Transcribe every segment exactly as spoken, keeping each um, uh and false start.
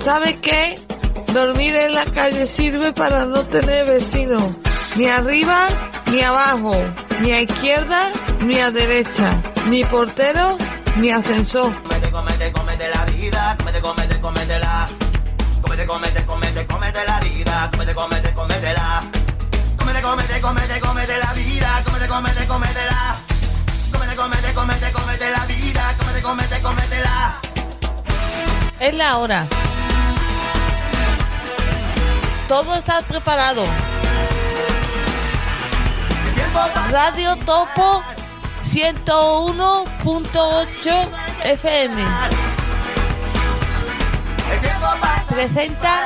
¿Sabe qué? Dormir en la calle sirve para no tener vecinos, ni arriba ni abajo, ni a izquierda ni a derecha, ni portero ni ascensor. Comete, comete, comete la vida, comete, comete, cométela. Comete, comete, comete, comete la vida, comete, comete, cométela. Comete, comete, comete, comete la vida, comete, comete, cométela. Comete, comete, comete, comete la vida, comete, comete, cométela. Es la hora. Todo está preparado. Radio Topo ciento uno punto ocho F M presenta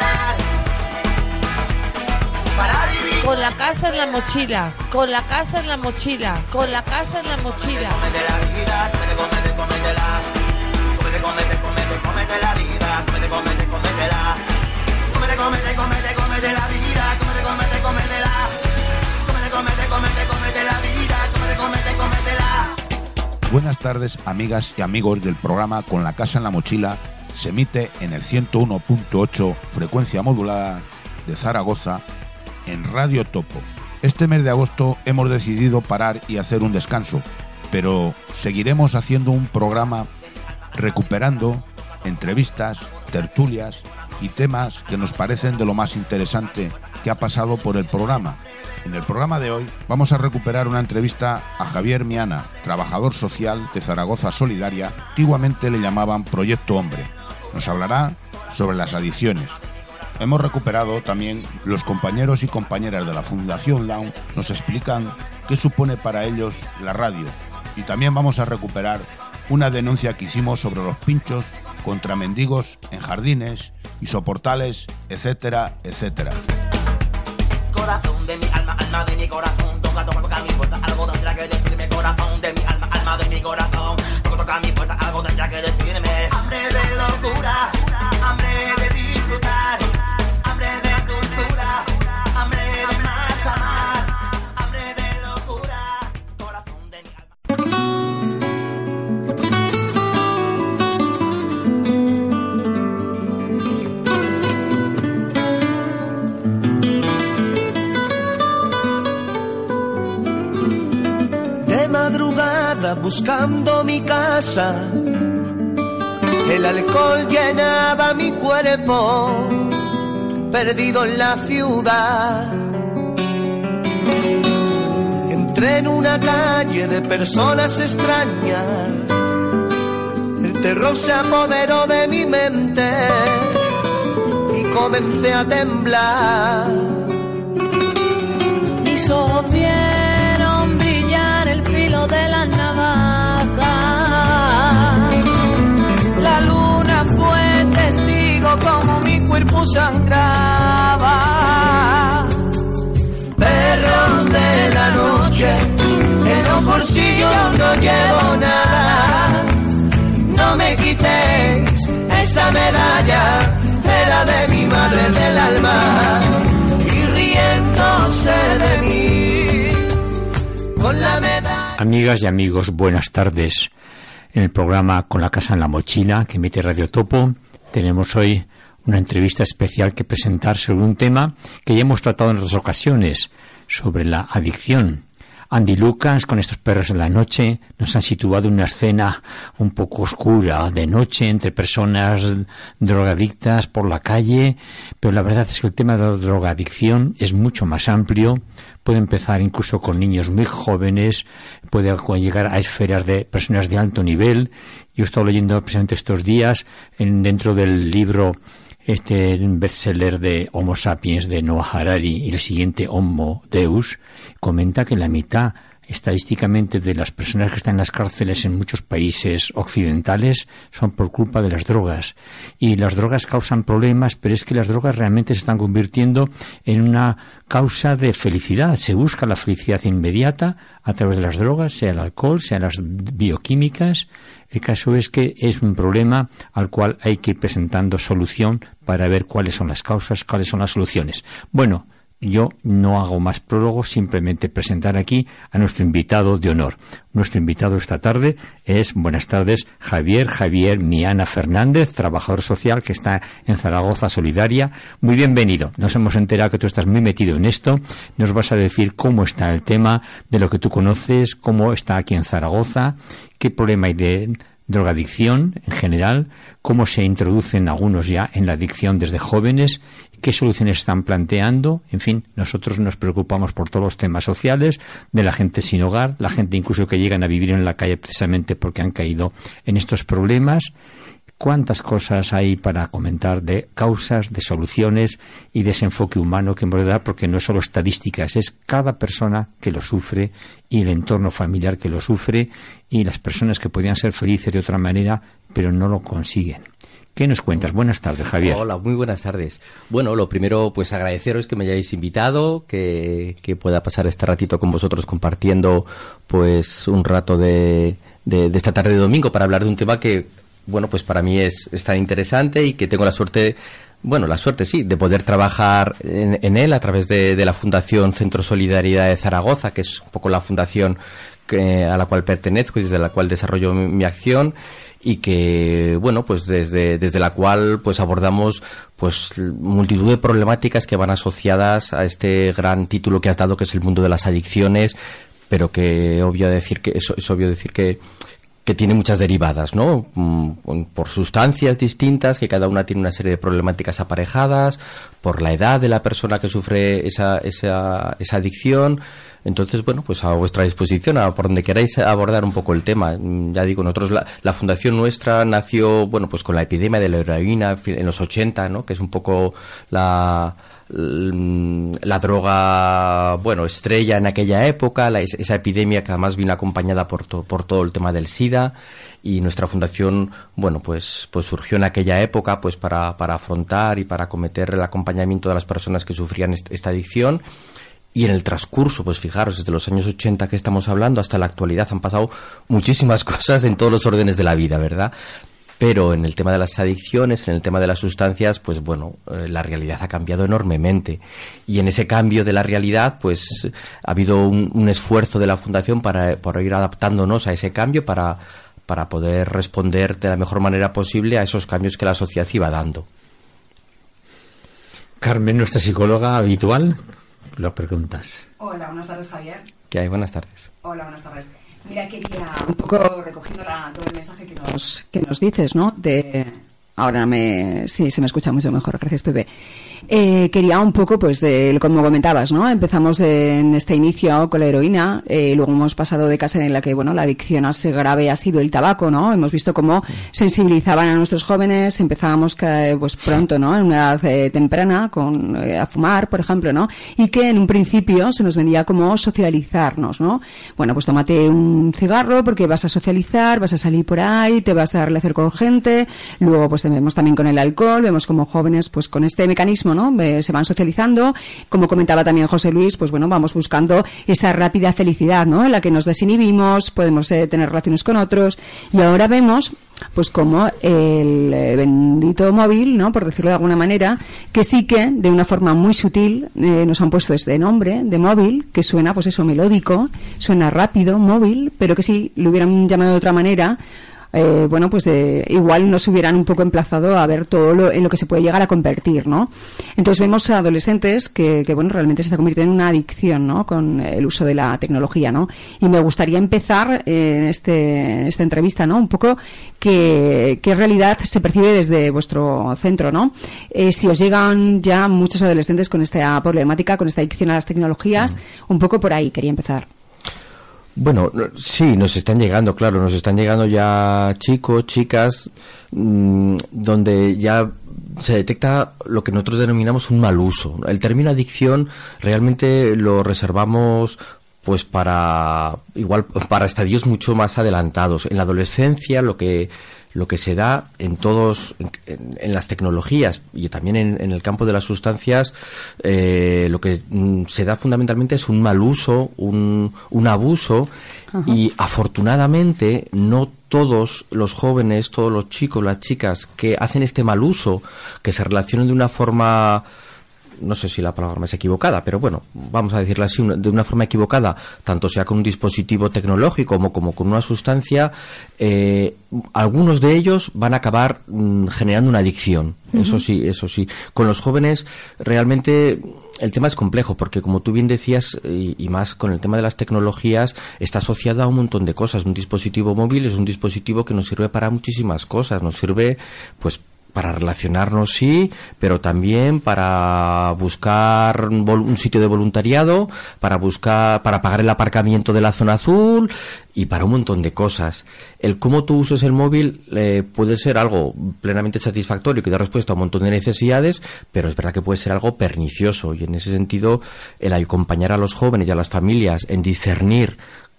Con la casa en la mochila, con la casa en la mochila, con la casa en la mochila. Comete la vida, comete, comete, cométela. Comete, comete, comete, comete la vida, comete, comete, cométela. Comete, comete, comete, comete la vida, comete, comete, cométela. Comete, comete, comete, comete la vida, comete, comete, cométela. Buenas tardes, amigas y amigos del programa Con la casa en la mochila. Se emite en el ciento uno punto ocho frecuencia modulada de Zaragoza en Radio Topo. Este mes de agosto hemos decidido parar y hacer un descanso, pero seguiremos haciendo un programa recuperando entrevistas, tertulias y temas que nos parecen de lo más interesante que ha pasado por el programa. En el programa de hoy vamos a recuperar una entrevista a Javier Miana, trabajador social de Zaragoza Solidaria, antiguamente le llamaban Proyecto Hombre. Nos hablará sobre las adicciones. Hemos recuperado también los compañeros y compañeras de la Fundación Down, nos explican qué supone para ellos la radio. Y también vamos a recuperar una denuncia que hicimos sobre los pinchos contra mendigos en jardines y soportales, etcétera, etcétera. Corazón de mi alma, alma de mi corazón, toca, toca, toca mi puerta, algo tendrá que decirme. Corazón de mi alma, alma de mi corazón, toca, toca mi puerta, algo tendrá que decirme. Hambre de locura, hambre de disfrutar, hambre de cultura, hambre de más amar, hambre de locura, corazón de mi alma. Madrugada buscando mi casa, el alcohol llenaba mi cuerpo, perdido en la ciudad. Entré en una calle de personas extrañas, el terror se apoderó de mi mente y comencé a temblar. Mis ojos vieron brillar el filo de la navaja. La luna fue testigo como mi cuerpo sangraba. Perros de la noche, en los bolsillos no llevo nada. No me quitéis esa medalla, era de mi madre del alma. Y riéndose de mí con la medalla. Amigas y amigos, buenas tardes. En el programa Con la casa en la mochila que emite Radio Topo tenemos hoy una entrevista especial que presentar sobre un tema que ya hemos tratado en otras ocasiones, sobre la adicción. Andy Lucas, con estos perros en la noche, nos han situado en una escena un poco oscura, de noche, entre personas drogadictas por la calle, pero la verdad es que el tema de la drogadicción es mucho más amplio, puede empezar incluso con niños muy jóvenes, puede llegar a esferas de personas de alto nivel. Yo he estado leyendo precisamente estos días, en, dentro del libro este bestseller de Homo Sapiens de Noah Harari y el siguiente Homo Deus, comenta que la mitad estadísticamente de las personas que están en las cárceles en muchos países occidentales son por culpa de las drogas. Y las drogas causan problemas, pero es que las drogas realmente se están convirtiendo en una causa de felicidad. Se busca la felicidad inmediata a través de las drogas, sea el alcohol, sea las bioquímicas. El caso es que es un problema al cual hay que ir presentando solución para ver cuáles son las causas, cuáles son las soluciones. Bueno, yo no hago más prólogo, simplemente presentar aquí a nuestro invitado de honor. Nuestro invitado esta tarde es, buenas tardes, Javier Javier Miana Fernández, trabajador social que está en Zaragoza Solidaria. Muy bienvenido. Nos hemos enterado que tú estás muy metido en esto. Nos vas a decir cómo está el tema, de lo que tú conoces, cómo está aquí en Zaragoza, qué problema hay de drogadicción en general, cómo se introducen algunos ya en la adicción desde jóvenes, qué soluciones están planteando. En fin, nosotros nos preocupamos por todos los temas sociales de la gente sin hogar, la gente incluso que llegan a vivir en la calle precisamente porque han caído en estos problemas. Cuántas cosas hay para comentar de causas, de soluciones y de ese enfoque humano que hemos de dar, porque no es solo estadísticas, es cada persona que lo sufre y el entorno familiar que lo sufre y las personas que podían ser felices de otra manera, pero no lo consiguen. ¿Qué nos cuentas? Buenas tardes, Javier. Hola, muy buenas tardes. Bueno, lo primero, pues agradeceros que me hayáis invitado, que, que pueda pasar este ratito con vosotros compartiendo pues un rato de, de, de esta tarde de domingo para hablar de un tema que, bueno, pues para mí es, es tan interesante y que tengo la suerte, bueno, la suerte sí, de poder trabajar en, en él a través de, de la Fundación Centro Solidaridad de Zaragoza, que es un poco la fundación que, a la cual pertenezco y desde la cual desarrollo mi, mi acción, y que, bueno, pues desde, desde la cual pues abordamos pues multitud de problemáticas que van asociadas a este gran título que has dado, que es el mundo de las adicciones, pero que obvio decir que es, es obvio decir que que tiene muchas derivadas, ¿no? Por sustancias distintas, que cada una tiene una serie de problemáticas aparejadas, por la edad de la persona que sufre esa, esa, esa adicción. Entonces, bueno, pues a vuestra disposición, a por donde queráis abordar un poco el tema. Ya digo, nosotros, la, la fundación nuestra nació, bueno, pues con la epidemia de la heroína en los ochenta, ¿no? Que es un poco la... la droga, bueno, estrella en aquella época, la, esa epidemia que además vino acompañada por, to, por todo el tema del SIDA, y nuestra fundación, bueno, pues, pues surgió en aquella época pues para, para afrontar y para acometer el acompañamiento de las personas que sufrían est- esta adicción. Y en el transcurso, pues fijaros, desde los años ochenta que estamos hablando hasta la actualidad han pasado muchísimas cosas en todos los órdenes de la vida, ¿verdad? Pero en el tema de las adicciones, en el tema de las sustancias, pues bueno, eh, la realidad ha cambiado enormemente. Y en ese cambio de la realidad, pues ha habido un, un esfuerzo de la Fundación para, para ir adaptándonos a ese cambio, para, para poder responder de la mejor manera posible a esos cambios que la sociedad iba dando. Carmen, nuestra psicóloga habitual, lo preguntas. Hola, buenas tardes, Javier. ¿Qué hay? Buenas tardes. Hola, buenas tardes. Mira, quería un poco recogiendo la, todo el mensaje que nos, que nos dices, ¿no? De, ahora me, sí, se me escucha mucho mejor, gracias, Pepe. Eh, quería un poco, pues, de como comentabas, ¿no? Empezamos en este inicio con la heroína, eh, luego hemos pasado de casa en la que, bueno, la adicción así grave ha sido el tabaco, ¿no? Hemos visto cómo sensibilizaban a nuestros jóvenes, empezábamos que, pues pronto, ¿no? En una edad eh, temprana con, eh, a fumar, por ejemplo, ¿no? Y que en un principio se nos vendía como socializarnos, ¿no? Bueno, pues tómate un cigarro porque vas a socializar, vas a salir por ahí, te vas a relacionar con gente, luego pues vemos también con el alcohol, vemos como jóvenes pues con este mecanismo, ¿no? Se van socializando, como comentaba también José Luis, pues bueno, vamos buscando esa rápida felicidad, ¿no? En la que nos desinhibimos, podemos eh, tener relaciones con otros, y ahora vemos pues como el eh, bendito móvil, ¿no? Por decirlo de alguna manera, que sí que de una forma muy sutil eh, nos han puesto este nombre de móvil, que suena pues eso melódico, suena rápido, móvil, pero que si lo hubieran llamado de otra manera, Eh, bueno, pues eh, igual nos hubieran un poco emplazado a ver todo lo, en lo que se puede llegar a convertir, ¿no? Entonces vemos a adolescentes que, que bueno, realmente se está convirtiendo en una adicción, ¿no? Con el uso de la tecnología, ¿no? Y me gustaría empezar eh, en este, en esta entrevista, ¿no? Un poco qué qué realidad se percibe desde vuestro centro, ¿no? Eh, si os llegan ya muchos adolescentes con esta problemática, con esta adicción a las tecnologías, un poco por ahí quería empezar. Bueno, sí, nos están llegando, claro, nos están llegando ya chicos, chicas, mmm, donde ya se detecta lo que nosotros denominamos un mal uso. El término adicción realmente lo reservamos pues para igual para estadios mucho más adelantados. En la adolescencia lo que lo que se da en todos en, en las tecnologías y también en, en el campo de las sustancias, eh, lo que mm, se da fundamentalmente es un mal uso, un, un abuso. Ajá. Y afortunadamente no todos los jóvenes, todos los chicos, las chicas que hacen este mal uso, que se relacionan de una forma no sé si la palabra es equivocada, pero bueno, vamos a decirlo así, de una forma equivocada, tanto sea con un dispositivo tecnológico como, como con una sustancia, eh, algunos de ellos van a acabar mm, generando una adicción. Uh-huh. Eso sí, eso sí. Con los jóvenes realmente el tema es complejo porque, como tú bien decías, y, y más con el tema de las tecnologías, está asociada a un montón de cosas. Un dispositivo móvil es un dispositivo que nos sirve para muchísimas cosas. Nos sirve, pues, para relacionarnos, sí, pero también para buscar un sitio de voluntariado, para buscar, para pagar el aparcamiento de la zona azul y para un montón de cosas. El cómo tú uses el móvil eh, puede ser algo plenamente satisfactorio que da respuesta a un montón de necesidades, pero es verdad que puede ser algo pernicioso, y en ese sentido el acompañar a los jóvenes y a las familias en discernir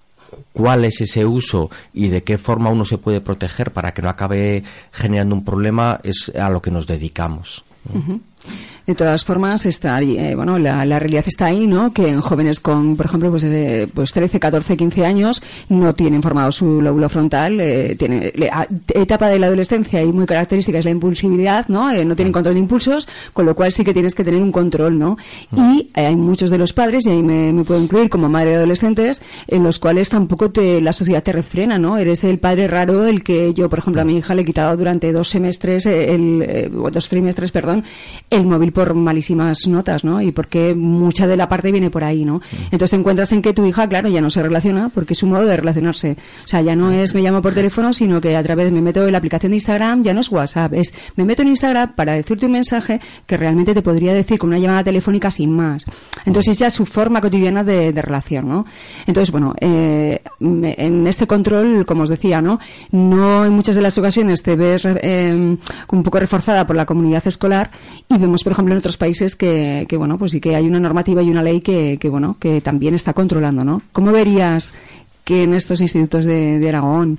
cuál es ese uso y de qué forma uno se puede proteger para que no acabe generando un problema es a lo que nos dedicamos. Uh-huh. De todas formas, está, eh, bueno, la, la realidad está ahí, ¿no? Que en jóvenes con, por ejemplo, pues, de, pues trece, catorce, quince años no tienen formado su lóbulo frontal, eh, tiene, le, a, etapa de la adolescencia y muy característica es la impulsividad, ¿no? Eh, no tienen control de impulsos, con lo cual sí que tienes que tener un control, ¿no? Y eh, hay muchos de los padres, y ahí me, me puedo incluir como madre de adolescentes, en los cuales tampoco te, la sociedad te refrena, ¿no? Eres el padre raro, el que yo, por ejemplo, a mi hija le he quitado durante dos semestres, el, eh, dos trimestres, perdón, el móvil por malísimas notas, ¿no? Y porque mucha de la parte viene por ahí, ¿no? Entonces te encuentras en que tu hija, claro, ya no se relaciona porque es un modo de relacionarse. O sea, ya no es me llamo por teléfono, sino que a través me meto en la aplicación de Instagram, ya no es WhatsApp, es me meto en Instagram para decirte un mensaje que realmente te podría decir con una llamada telefónica sin más. Entonces esa es su forma cotidiana de, de relación, ¿no? Entonces, bueno, eh, en este control, como os decía, ¿no? No en muchas de las ocasiones te ves eh, un poco reforzada por la comunidad escolar, y vemos, por ejemplo, en otros países que, que bueno, pues sí que hay una normativa y una ley que, que bueno, que también está controlando, ¿no? ¿Cómo verías que en estos institutos de, de Aragón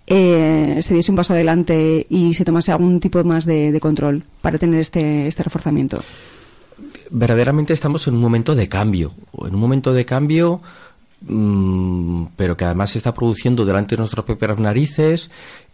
eh, se diese un paso adelante y se tomase algún tipo más de, de control para tener este, este reforzamiento? Verdaderamente estamos en un momento de cambio, en un momento de cambio, mmm, pero que además se está produciendo delante de nuestras propias narices,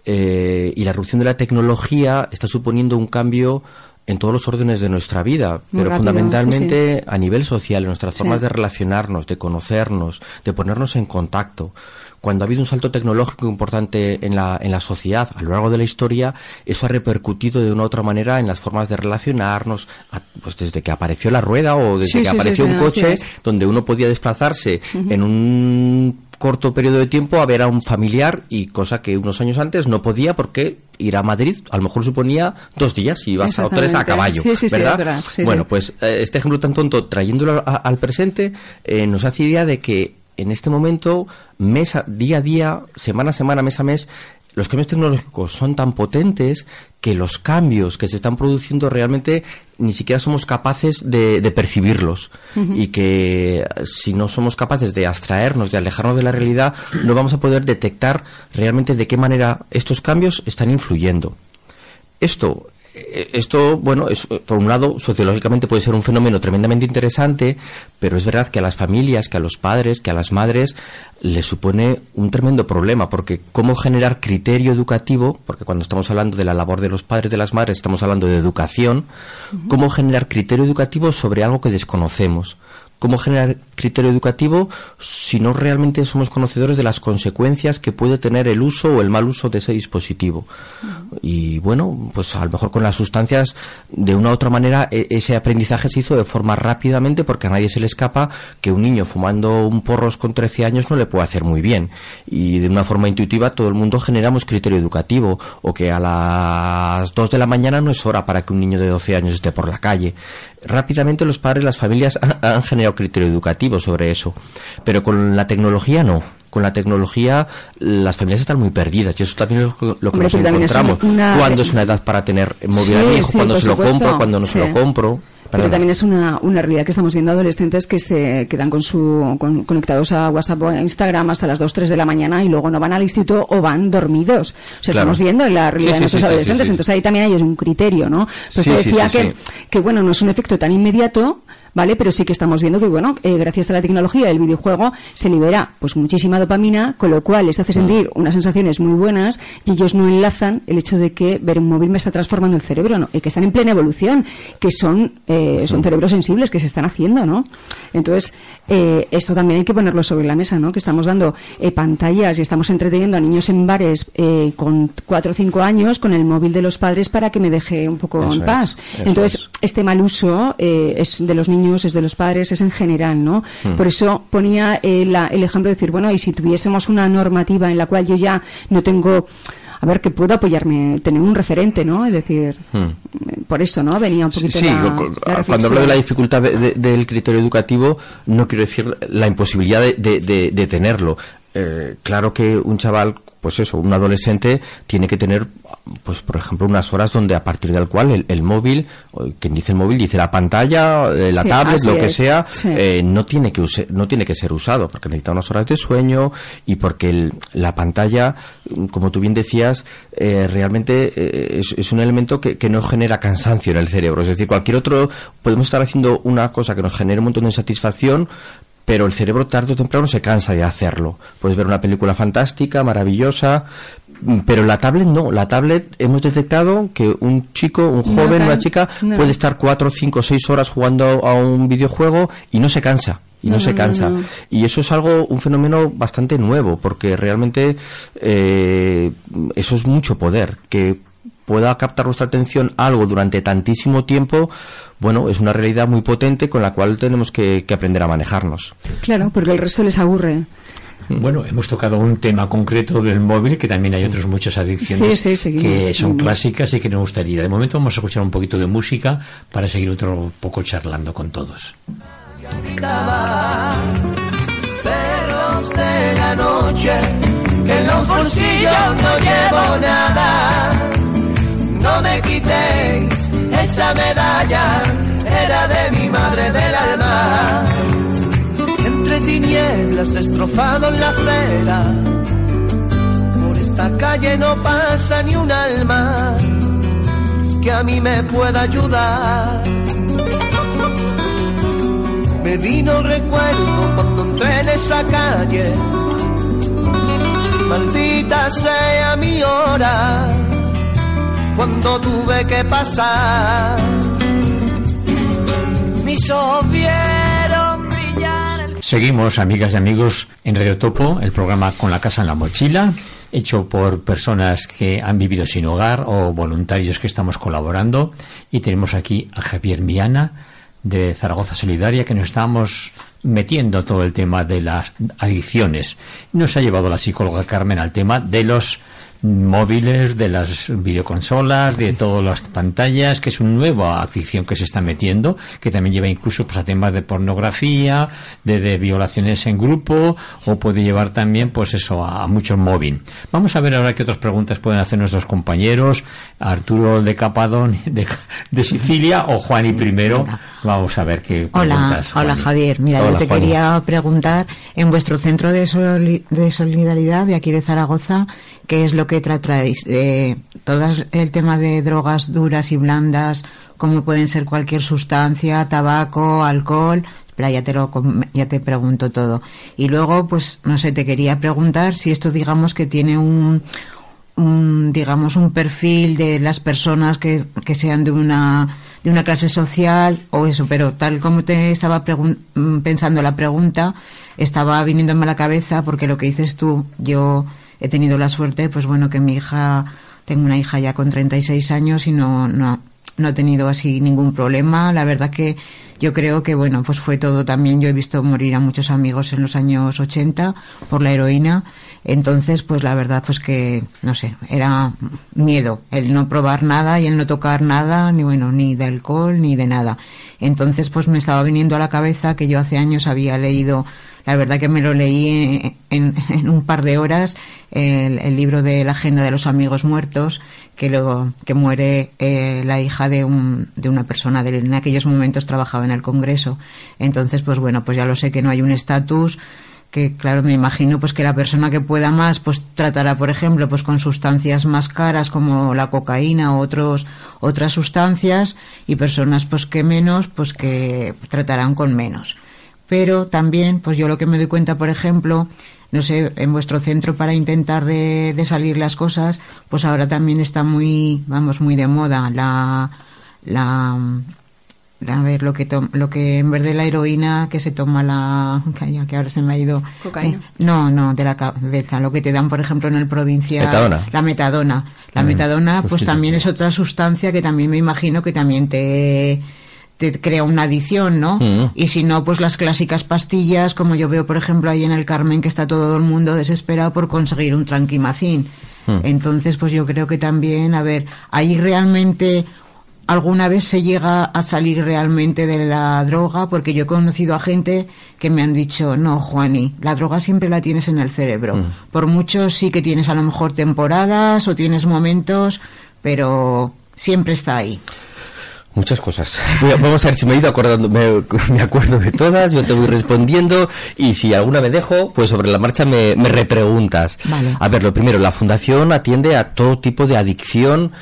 eh, y la erupción de la tecnología está suponiendo un cambio en todos los órdenes de nuestra vida, muy pero rápido, fundamentalmente sí, sí. a nivel social, en nuestras Sí. formas de relacionarnos, de conocernos, de ponernos en contacto. Cuando ha habido un salto tecnológico importante en la, en la sociedad a lo largo de la historia, eso ha repercutido de una u otra manera en las formas de relacionarnos, a, pues desde que apareció la rueda o desde Sí, que sí, apareció sí, un sí, coche así es. donde uno podía desplazarse Uh-huh. en un corto periodo de tiempo a ver a un familiar, y cosa que unos años antes no podía porque ir a Madrid a lo mejor suponía dos días y ibas a hoteles a caballo, Sí, sí, sí, ¿verdad? es verdad. Sí, bueno, sí. pues eh, este ejemplo tan tonto, trayéndolo a- al presente, eh, nos hace idea de que en este momento, mes a, día a día, semana a semana, mes a mes, los cambios tecnológicos son tan potentes que los cambios que se están produciendo realmente ni siquiera somos capaces de, de percibirlos. Uh-huh. Y que si no somos capaces de abstraernos, de alejarnos de la realidad, no vamos a poder detectar realmente de qué manera estos cambios están influyendo. Esto... Esto, bueno, es, por un lado, sociológicamente puede ser un fenómeno tremendamente interesante, pero es verdad que a las familias, que a los padres, que a las madres les supone un tremendo problema, porque cómo generar criterio educativo, porque cuando estamos hablando de la labor de los padres, de las madres, estamos hablando de educación, uh-huh. Cómo generar criterio educativo sobre algo que desconocemos. ¿Cómo generar criterio educativo si no realmente somos conocedores de las consecuencias que puede tener el uso o el mal uso de ese dispositivo? Uh-huh. Y bueno, pues a lo mejor con las sustancias, de una u otra manera, e- ese aprendizaje se hizo de forma rápidamente, porque a nadie se le escapa que un niño fumando un porros con trece años no le puede hacer muy bien. Y de una forma intuitiva todo el mundo generamos criterio educativo, o que a las dos de la mañana no es hora para que un niño de doce años esté por la calle. Rápidamente los padres, las familias han, han generado criterio educativo sobre eso, pero con la tecnología no. Con la tecnología las familias están muy perdidas, y eso también es lo, lo que Hombre, nos encontramos. Es una... ¿Cuándo es una edad para tener móvil Sí, a mi hijo? sí, ¿Cuándo por se lo supuesto. compro? ¿Cuándo no Sí. se lo compro? Pero Perdona. también es una, una realidad que estamos viendo adolescentes que se quedan con su con, conectados a WhatsApp o a Instagram hasta las dos, tres de la mañana y luego no van al instituto o van dormidos. O sea, Claro. estamos viendo en la realidad Sí, de sí, nuestros sí, sí, adolescentes. sí, sí. Entonces ahí también hay un criterio, ¿no? Pues Sí, te sí, decía sí, que, sí. que, bueno, no es un efecto tan inmediato, ¿vale? Pero sí que estamos viendo que, bueno, eh, gracias a la tecnología del videojuego se libera pues muchísima dopamina, con lo cual les hace sentir unas sensaciones muy buenas y ellos no enlazan el hecho de que ver un móvil me está transformando el cerebro, ¿no? Y que están en plena evolución, que son eh, son cerebros sensibles que se están haciendo, ¿no? Entonces, eh, esto también hay que ponerlo sobre la mesa, ¿no? Que estamos dando eh, pantallas y estamos entreteniendo a niños en bares eh, con cuatro o cinco años con el móvil de los padres para que me deje un poco Eso en paz. es, Entonces, es. este mal uso eh, es de los niños, es de los padres, es en general, ¿no? Mm. Por eso ponía eh, la, el ejemplo de decir, bueno, y si tuviésemos una normativa en la cual yo ya no tengo, a ver, que puedo apoyarme, tener un referente, ¿no? Es decir, mm. por eso, ¿no? Venía un poquito sí, la, sí, la cuando reflexión. hablo de la dificultad de, de, del criterio educativo, no quiero decir la imposibilidad de, de, de, de tenerlo. Eh, claro que un chaval, pues eso, un adolescente tiene que tener, pues por ejemplo, unas horas donde a partir del cual el, el móvil, o quien dice el móvil dice la pantalla, eh, la Sí, tablet, lo que es. sea, Sí. eh, no tiene que use, no tiene que ser usado porque necesita unas horas de sueño y porque el, la pantalla, como tú bien decías, eh, realmente eh, es, es un elemento que, que no genera cansancio en el cerebro. Es decir, cualquier otro, podemos estar haciendo una cosa que nos genere un montón de satisfacción, pero el cerebro tarde o temprano se cansa de hacerlo. Puedes ver una película fantástica, maravillosa, pero la tablet no. La tablet hemos detectado que un chico, un joven, No, una chica no. puede estar cuatro, cinco, seis horas jugando a un videojuego y no se cansa. Y no, No, se no, cansa. no, no. Y eso es algo, un fenómeno bastante nuevo, porque realmente eh, eso es mucho poder. Que pueda captar nuestra atención algo durante tantísimo tiempo, bueno, es una realidad muy potente con la cual tenemos que, que aprender a manejarnos. Claro, porque el resto les aburre. Bueno, hemos tocado un tema concreto del móvil, que también hay otras muchas adicciones Sí, sí, seguimos, que son seguimos. clásicas y que nos gustaría. De momento vamos a escuchar un poquito de música para seguir otro poco charlando con todos. Perros de la noche, que en los bolsillos no llevo nada. No me quitéis esa medalla, era de mi madre del alma. Entre tinieblas destrozado en la acera, por esta calle no pasa ni un alma que a mí me pueda ayudar. Me vino recuerdo cuando entré en esa calle, maldita sea mi hora, cuando tuve que pasar. Mis ojos vieron brillar el... Seguimos, amigas y amigos, en Radio Topo, el programa Con la Casa en la Mochila, hecho por personas que han vivido sin hogar o voluntarios que estamos colaborando. Y tenemos aquí a Javier Miana, de Zaragoza Solidaria, que nos estamos metiendo todo el tema de las adicciones. Nos ha llevado la psicóloga Carmen al tema de los móviles, de las videoconsolas, de todas las pantallas, que es una nueva adicción que se está metiendo, que también lleva incluso pues a temas de pornografía, de, de violaciones en grupo, o puede llevar también pues eso a, a muchos móviles. Vamos a ver ahora qué otras preguntas pueden hacer nuestros compañeros, Arturo de Capadón de, de Sicilia o Juani primero. Vamos a ver qué Hola, preguntas. hola Juani. Javier. Mira, Hola, yo te Juani. quería preguntar, en vuestro centro de, soli- de solidaridad de aquí de Zaragoza, ¿qué es lo que tratáis? Eh, todo el tema de drogas duras y blandas, como pueden ser cualquier sustancia, tabaco, alcohol. Espera, ya te lo com- ya te pregunto todo. Y luego, pues, no sé, te quería preguntar si esto, digamos, que tiene un, un digamos, un perfil de las personas que, que sean de una de una clase social o eso, pero tal como te estaba pregun- mm, pensando la pregunta, estaba viniéndome a la cabeza porque lo que dices tú, yo he tenido la suerte, pues bueno, que mi hija, tengo una hija ya con treinta y seis años y no, no, no he tenido así ningún problema. La verdad que yo creo que, bueno, pues fue todo también, yo he visto morir a muchos amigos en los años ochenta por la heroína, entonces pues la verdad pues que, no sé, era miedo el no probar nada y el no tocar nada, ni bueno, ni de alcohol ni de nada. Entonces pues me estaba viniendo a la cabeza que yo hace años había leído, la verdad que me lo leí en, en un par de horas, el, el libro de la agenda de los amigos muertos, que luego que muere eh, la hija de un de una persona de en aquellos momentos trabajaba en el Congreso. Entonces pues bueno, pues ya lo sé que no hay un estatus que claro, me imagino pues que la persona que pueda más pues tratará, por ejemplo, pues con sustancias más caras como la cocaína o otros otras sustancias, y personas pues que menos, pues que tratarán con menos. Pero también pues yo lo que me doy cuenta, por ejemplo, no sé, en vuestro centro, para intentar de, de salir las cosas, pues ahora también está muy, vamos, muy de moda la la a ver, lo que to, lo que en vez de la heroína que se toma la calla, que ahora se me ha ido cocaína. Eh, no, no, de la cabeza, lo que te dan, por ejemplo, en el provincial, metadona. la metadona. La mm. metadona pues también es otra sustancia que también me imagino que también te te crea una adicción, ¿no? Mm. Y si no, pues las clásicas pastillas, como yo veo, por ejemplo, ahí en el Carmen, que está todo el mundo desesperado por conseguir un tranquimacín. Mm. Entonces, pues yo creo que también, a ver, ahí realmente alguna vez se llega a salir realmente de la droga, porque yo he conocido a gente que me han dicho, no, Juani, la droga siempre la tienes en el cerebro. Mm. Por mucho sí que tienes a lo mejor temporadas o tienes momentos, pero siempre está ahí. Muchas cosas. Vamos a ver si me he ido acordando, me, me acuerdo de todas, yo te voy respondiendo, y si alguna me dejo, pues sobre la marcha me, me repreguntas. Vale. A ver, lo primero, la Fundación atiende a todo tipo de adicción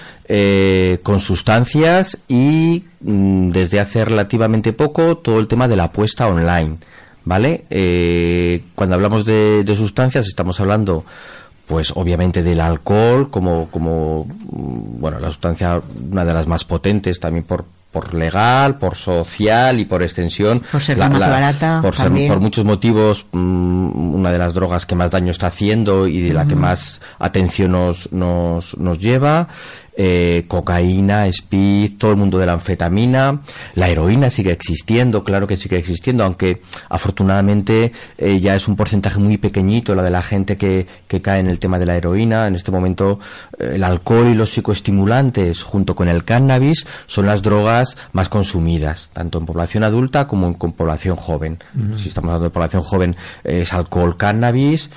eh, con sustancias y mm, desde hace relativamente poco todo el tema de la apuesta online, ¿vale? Eh, cuando hablamos de, de sustancias estamos hablando pues obviamente del alcohol como como bueno, la sustancia, una de las más potentes también por por legal, por social y por extensión, por ser la, más la, barata, por, ser, por muchos motivos, mmm, una de las drogas que más daño está haciendo y de la uh-huh. que más atención nos nos, nos lleva. Eh, cocaína, speed, todo el mundo de la anfetamina, la heroína sigue existiendo, claro que sigue existiendo, aunque afortunadamente eh, ya es un porcentaje muy pequeñito la de la gente que, que cae en el tema de la heroína. En este momento eh, el alcohol y los psicoestimulantes junto con el cannabis son las drogas más consumidas, tanto en población adulta como en, en población joven. Uh-huh. Si estamos hablando de población joven, eh, es alcohol, cannabis,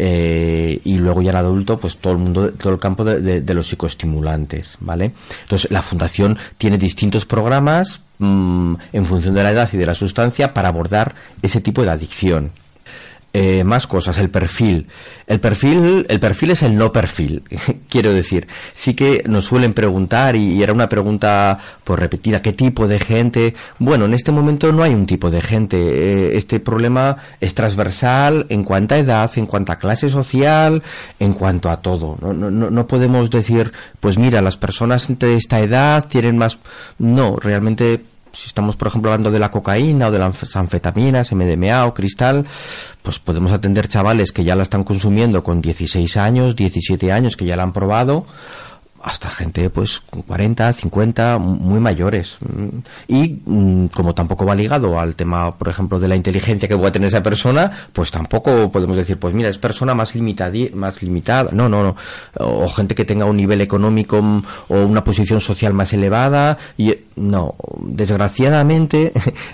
eh, y luego ya en adulto pues todo el mundo, todo el campo de, de, de los psicoestimulantes, ¿vale? Entonces la Fundación tiene distintos programas mmm, en función de la edad y de la sustancia para abordar ese tipo de adicción. Eh, más cosas, el perfil. El perfil, el perfil es el no perfil. Quiero decir, sí que nos suelen preguntar, y, y era una pregunta pues repetida, ¿qué tipo de gente? Bueno, en este momento no hay un tipo de gente. Eh, este problema es transversal en cuanto a edad, en cuanto a clase social, en cuanto a todo. No, no, no podemos decir, pues mira, las personas de esta edad tienen más. No, realmente, si estamos, por ejemplo, hablando de la cocaína o de las anfetaminas, M D M A o cristal, pues podemos atender chavales que ya la están consumiendo con dieciséis años, diecisiete años, que ya la han probado, hasta gente pues con cuarenta, cincuenta, muy mayores. Y como tampoco va ligado al tema, por ejemplo, de la inteligencia que pueda tener esa persona, pues tampoco podemos decir, pues mira, es persona más limitada, más limitada. No, no, no. O gente que tenga un nivel económico o una posición social más elevada. Y no, desgraciadamente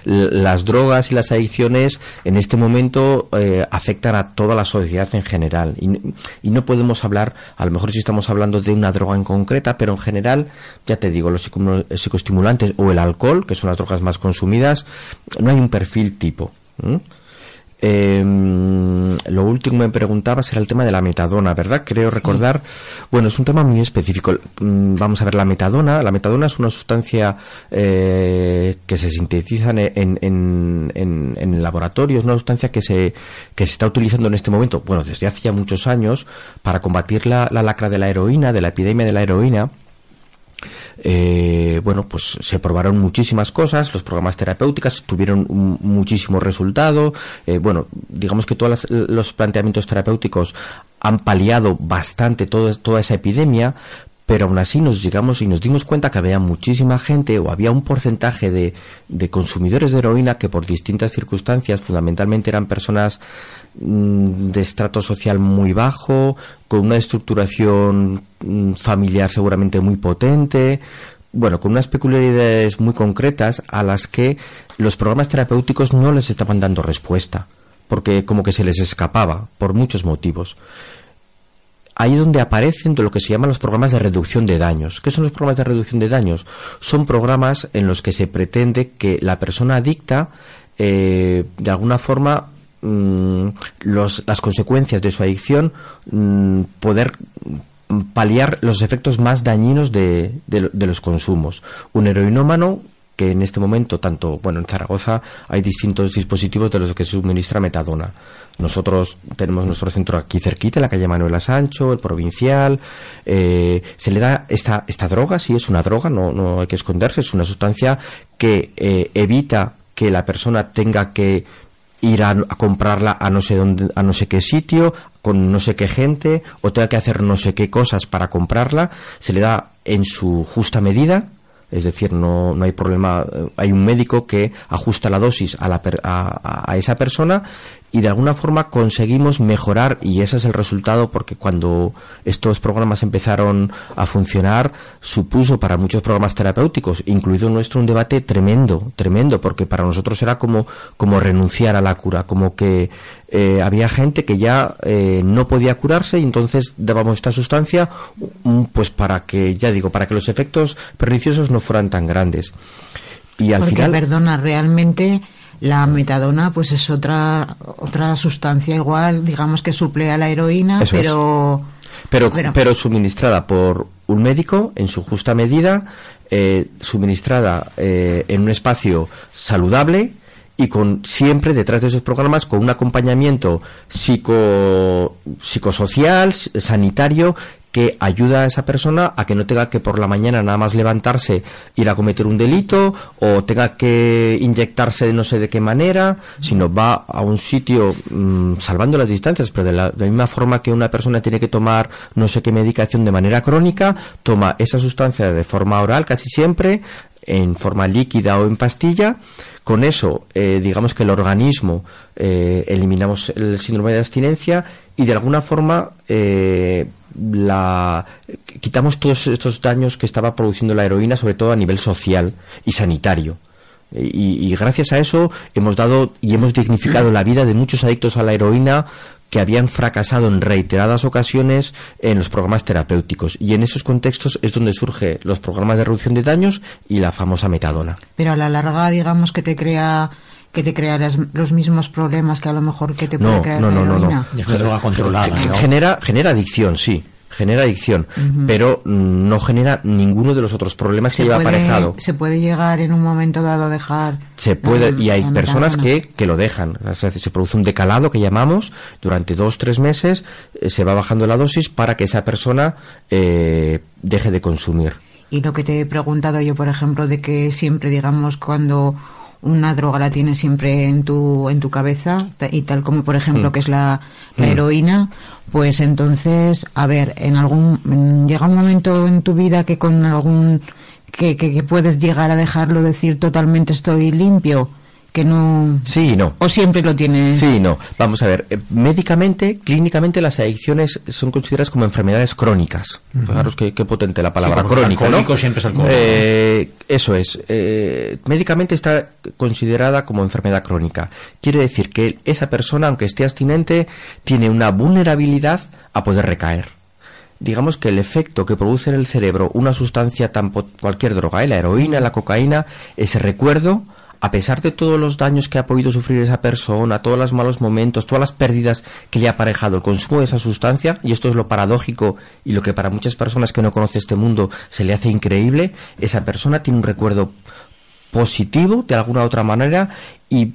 las drogas y las adicciones en este momento eh, afectan a toda la sociedad en general. Y, y no podemos hablar, a lo mejor si estamos hablando de una droga en concreta, pero en general, ya te digo, los psicoestimulantes o el alcohol, que son las drogas más consumidas, no hay un perfil tipo. ¿Mm? Eh, lo último que me preguntabas era el tema de la metadona, ¿verdad? Creo recordar. Sí. Bueno, es un tema muy específico. Vamos a ver, la metadona. La metadona es una sustancia eh, que se sintetiza en, en, en, en, en el laboratorio. Es una sustancia que se que se está utilizando en este momento, bueno, desde hace ya muchos años, para combatir la, la lacra de la heroína, de la epidemia de la heroína. Eh, bueno, pues se probaron muchísimas cosas, los programas terapéuticos tuvieron un, muchísimo resultado. Eh, bueno, digamos que todos los planteamientos terapéuticos han paliado bastante todo, toda esa epidemia, pero aún así nos llegamos y nos dimos cuenta que había muchísima gente, o había un porcentaje de, de consumidores de heroína que por distintas circunstancias, fundamentalmente eran personas mmm, de estrato social muy bajo, con una estructuración mmm, familiar seguramente muy potente, bueno, con unas peculiaridades muy concretas a las que los programas terapéuticos no les estaban dando respuesta, porque como que se les escapaba, por muchos motivos. Ahí es donde aparecen de lo que se llaman los programas de reducción de daños. ¿Qué son los programas de reducción de daños? Son programas en los que se pretende que la persona adicta, eh, de alguna forma, mmm, los, las consecuencias de su adicción, mmm, poder paliar los efectos más dañinos de, de, de los consumos. Un heroinómano que en este momento, tanto, bueno, en Zaragoza hay distintos dispositivos de los que se suministra metadona. Nosotros tenemos nuestro centro aquí cerquita, en la calle Manuela Sancho, el Provincial. Eh, se le da esta esta droga, sí, es una droga, no no hay que esconderse, es una sustancia que eh, evita que la persona tenga que ir a, a comprarla a no sé dónde, a no sé qué sitio, con no sé qué gente, o tenga que hacer no sé qué cosas para comprarla. Se le da en su justa medida. Es decir, no, no hay problema. Hay un médico que ajusta la dosis a, la per, a, a esa persona y de alguna forma conseguimos mejorar, y ese es el resultado, porque cuando estos programas empezaron a funcionar supuso para muchos programas terapéuticos, incluido el nuestro, un debate tremendo, tremendo, porque para nosotros era como, como renunciar a la cura, como que eh, había gente que ya eh, no podía curarse y entonces dábamos esta sustancia pues para que, ya digo, para que los efectos perniciosos no fueran tan grandes. Y al porque, final... perdona, realmente... La metadona, pues es otra otra sustancia igual, digamos que suple a la heroína, Eso pero, es. pero pero pero suministrada por un médico en su justa medida, eh, suministrada eh, en un espacio saludable y con siempre detrás de esos programas con un acompañamiento psico psicosocial, sanitario, que ayuda a esa persona a que no tenga que por la mañana nada más levantarse, ir a cometer un delito, o tenga que inyectarse de no sé de qué manera, sino va a un sitio mmm, salvando las distancias, pero de la, de la misma forma que una persona tiene que tomar no sé qué medicación de manera crónica, toma esa sustancia de forma oral casi siempre, en forma líquida o en pastilla. Con eso, eh, digamos que el organismo eh, eliminamos el síndrome de abstinencia y de alguna forma eh, la quitamos todos estos daños que estaba produciendo la heroína, sobre todo a nivel social y sanitario. Y, y gracias a eso hemos dado y hemos dignificado la vida de muchos adictos a la heroína que habían fracasado en reiteradas ocasiones en los programas terapéuticos, y en esos contextos es donde surgen los programas de reducción de daños y la famosa metadona. Pero a la larga, digamos que te crea que te crea las, los mismos problemas que a lo mejor que te puede no, crear no, la no, heroína. no, no. Es una droga controlada, ¿no? Genera, genera adicción, sí. Genera adicción, uh-huh. pero no genera ninguno de los otros problemas que lleva puede, aparejado. Se puede llegar en un momento dado a dejar... Se puede, la, y hay la personas metadona. que, que lo dejan. O sea, se produce un decalado que llamamos, durante dos, tres meses, eh, se va bajando la dosis para que esa persona eh, deje de consumir. Y lo que te he preguntado yo, por ejemplo, de que siempre, digamos, cuando una droga la tienes siempre en tu en tu cabeza, y tal como, por ejemplo, mm. que es la, la mm. heroína, pues entonces, a ver, en algún llega un momento en tu vida que con algún que, que, que puedes llegar a dejarlo, decir totalmente estoy limpio, que no... Sí y no. ¿O siempre lo tienes? Sí y no. Vamos a ver, eh, médicamente, clínicamente, las adicciones son consideradas como enfermedades crónicas. Uh-huh. Fijaros qué, qué potente la palabra, sí, crónica, ¿no? Siempre es alcohólico. Eh, eso es. Eh, médicamente está considerada como enfermedad crónica. Quiere decir que esa persona, aunque esté abstinente, tiene una vulnerabilidad a poder recaer. Digamos que el efecto que produce en el cerebro una sustancia, tan pot- cualquier droga, ¿eh? La heroína, la cocaína, ese recuerdo, a pesar de todos los daños que ha podido sufrir esa persona, todos los malos momentos, todas las pérdidas que le ha aparejado el consumo de esa sustancia, y esto es lo paradójico y lo que para muchas personas que no conocen este mundo se le hace increíble, esa persona tiene un recuerdo positivo de alguna u otra manera y,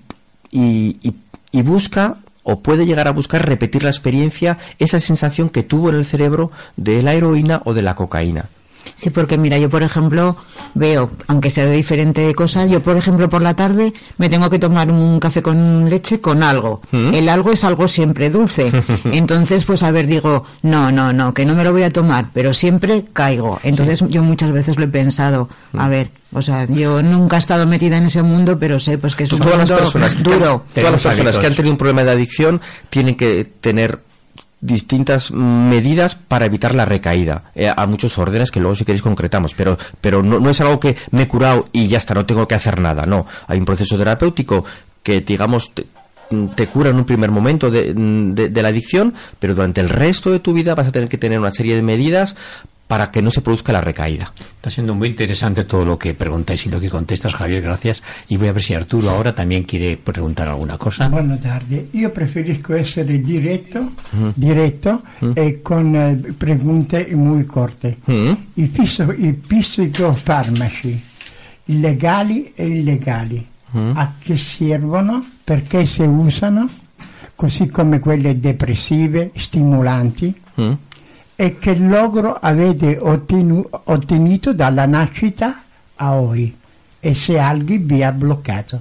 y, y, y busca o puede llegar a buscar repetir la experiencia, esa sensación que tuvo en el cerebro de la heroína o de la cocaína. Sí, porque mira, yo por ejemplo veo, aunque sea de diferente cosa, yo por ejemplo por la tarde me tengo que tomar un café con leche con algo. ¿Mm? El algo es algo siempre dulce. Entonces, pues a ver, digo, no, no, no, que no me lo voy a tomar, pero siempre caigo. Entonces sí. Yo muchas veces lo he pensado, a ver, o sea, yo nunca he estado metida en ese mundo, pero sé pues que es un todas mundo las personas duro. Que, todas las personas que han tenido un problema de adicción tienen que tener distintas medidas para evitar la recaída, eh, a muchos órdenes que luego si queréis concretamos, pero pero no, no es algo que me he curado y ya está, no tengo que hacer nada, no, hay un proceso terapéutico que digamos te, te cura en un primer momento de, de, de la adicción, pero durante el resto de tu vida vas a tener que tener una serie de medidas para que no se produzca la recaída. Está siendo muy interesante todo lo que preguntáis y lo que contestas, Javier, gracias. Y voy a ver si Arturo ahora también quiere preguntar alguna cosa. Buenas tardes. Io preferisco essere diretto, mm. diretto mm. e con eh, pregunte molto corte. Mm. I, fisso, I psicofarmaci, legali e illegali, mm. a che servono, perché si usano, così come quelle depressive, stimolanti, mm. e che logro avete ottenu- ottenuto dalla nascita a hoy e se alguien vi ha bloccado.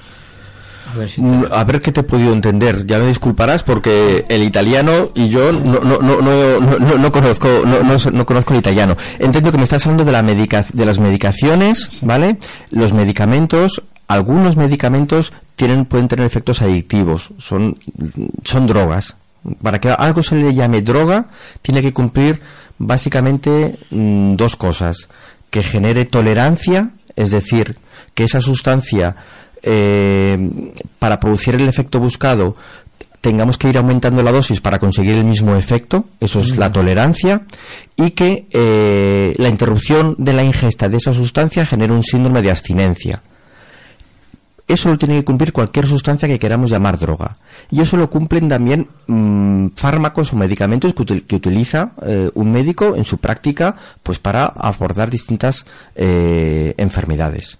A ver, si te... a ver qué te he podido entender. Ya me disculparás porque el italiano y yo no no no no no, no, no conozco no, no, no conozco el italiano. Entiendo que me estás hablando de la medica- de las medicaciones, ¿vale? Los medicamentos, algunos medicamentos tienen pueden tener efectos adictivos, son son drogas. Para que algo se le llame droga, tiene que cumplir básicamente mmm, dos cosas: que genere tolerancia, es decir, que esa sustancia eh, para producir el efecto buscado tengamos que ir aumentando la dosis para conseguir el mismo efecto, eso es mm. la tolerancia, y que eh, la interrupción de la ingesta de esa sustancia genere un síndrome de abstinencia. Eso lo tiene que cumplir cualquier sustancia que queramos llamar droga. Y eso lo cumplen también mmm, fármacos o medicamentos que, util- que utiliza eh, un médico en su práctica, pues para abordar distintas eh, enfermedades.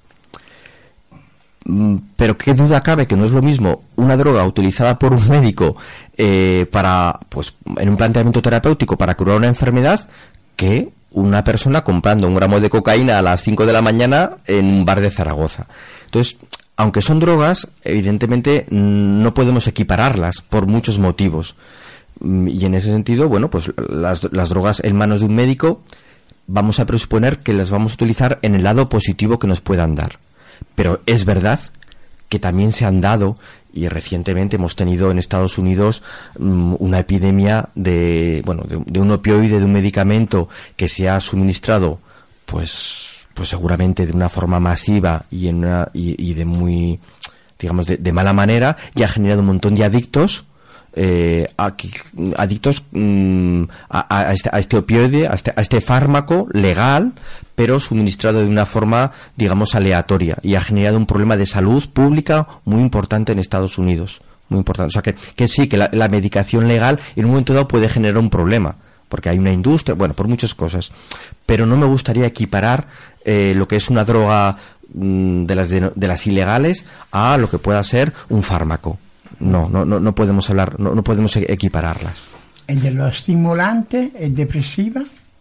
Mm, pero qué duda cabe que no es lo mismo una droga utilizada por un médico eh, para, pues, en un planteamiento terapéutico para curar una enfermedad que una persona comprando un gramo de cocaína a las cinco de la mañana en un bar de Zaragoza. Entonces, aunque son drogas, evidentemente no podemos equipararlas por muchos motivos. Y en ese sentido, bueno, pues las, las drogas en manos de un médico vamos a presuponer que las vamos a utilizar en el lado positivo que nos puedan dar. Pero es verdad que también se han dado, y recientemente hemos tenido en Estados Unidos um, una epidemia de, bueno, de, de un opioide, de un medicamento que se ha suministrado, pues pues seguramente de una forma masiva y en una, y, y de muy, digamos, de, de mala manera, y ha generado un montón de adictos, eh, a, adictos mm, a, a, este, a este opioide, a este, a este fármaco legal, pero suministrado de una forma, digamos, aleatoria, y ha generado un problema de salud pública muy importante en Estados Unidos, muy importante. O sea que, que sí, que la, la medicación legal en un momento dado puede generar un problema, porque hay una industria, bueno, por muchas cosas, pero no me gustaría equiparar eh, lo que es una droga mmm, de las de, de las ilegales a lo que pueda ser un fármaco. No, no, no, no podemos hablar, no, no podemos equipararlas. ¿El de lo estimulante, el depresiva?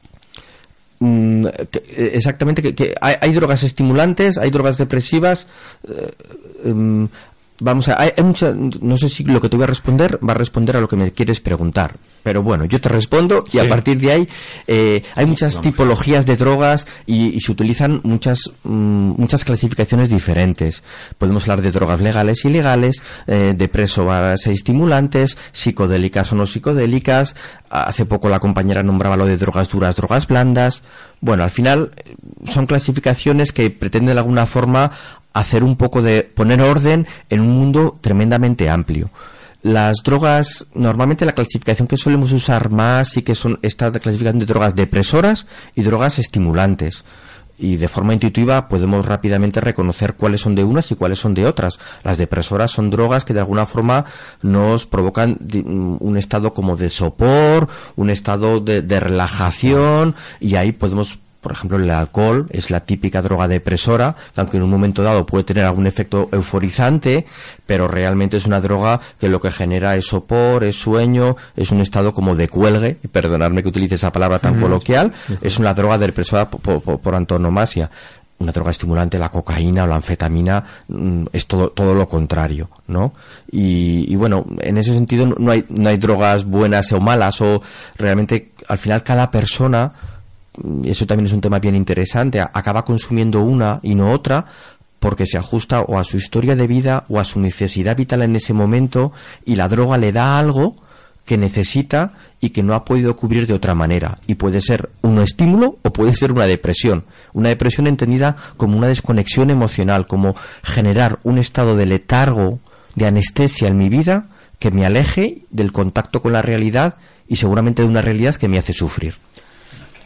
Mm, que, exactamente, que, que hay, hay drogas estimulantes, hay drogas depresivas. Eh, eh, Vamos a, hay, hay mucha, no sé si lo que te voy a responder va a responder a lo que me quieres preguntar, pero bueno, yo te respondo y sí. A partir de ahí eh, hay muchas Vamos. tipologías de drogas y, y se utilizan muchas mm, muchas clasificaciones diferentes. Podemos hablar de drogas legales y ilegales, eh, depresivas e estimulantes, psicodélicas o no psicodélicas. Hace poco la compañera nombraba lo de drogas duras, drogas blandas. Bueno, al final son clasificaciones que pretenden de alguna forma hacer un poco de poner orden en un mundo tremendamente amplio. Las drogas, normalmente la clasificación que solemos usar más sí que son esta clasificación de drogas depresoras y drogas estimulantes. Y de forma intuitiva podemos rápidamente reconocer cuáles son de unas y cuáles son de otras. Las depresoras son drogas que de alguna forma nos provocan un estado como de sopor, un estado de, de relajación, y ahí podemos, por ejemplo, el alcohol es la típica droga depresora, aunque en un momento dado puede tener algún efecto euforizante, pero realmente es una droga que lo que genera es sopor, es sueño, es un estado como de cuelgue, y perdonadme que utilice esa palabra tan mm. coloquial, uh-huh. es una droga depresora por, por, por antonomasia. Una droga estimulante, la cocaína o la anfetamina, es todo todo lo contrario, ¿no? Y, y bueno, en ese sentido no hay no hay drogas buenas o malas, o realmente al final cada persona, y eso también es un tema bien interesante, acaba consumiendo una y no otra porque se ajusta o a su historia de vida o a su necesidad vital en ese momento, y la droga le da algo que necesita y que no ha podido cubrir de otra manera, y puede ser un estímulo o puede ser una depresión, una depresión entendida como una desconexión emocional, como generar un estado de letargo, de anestesia en mi vida que me aleje del contacto con la realidad y seguramente de una realidad que me hace sufrir.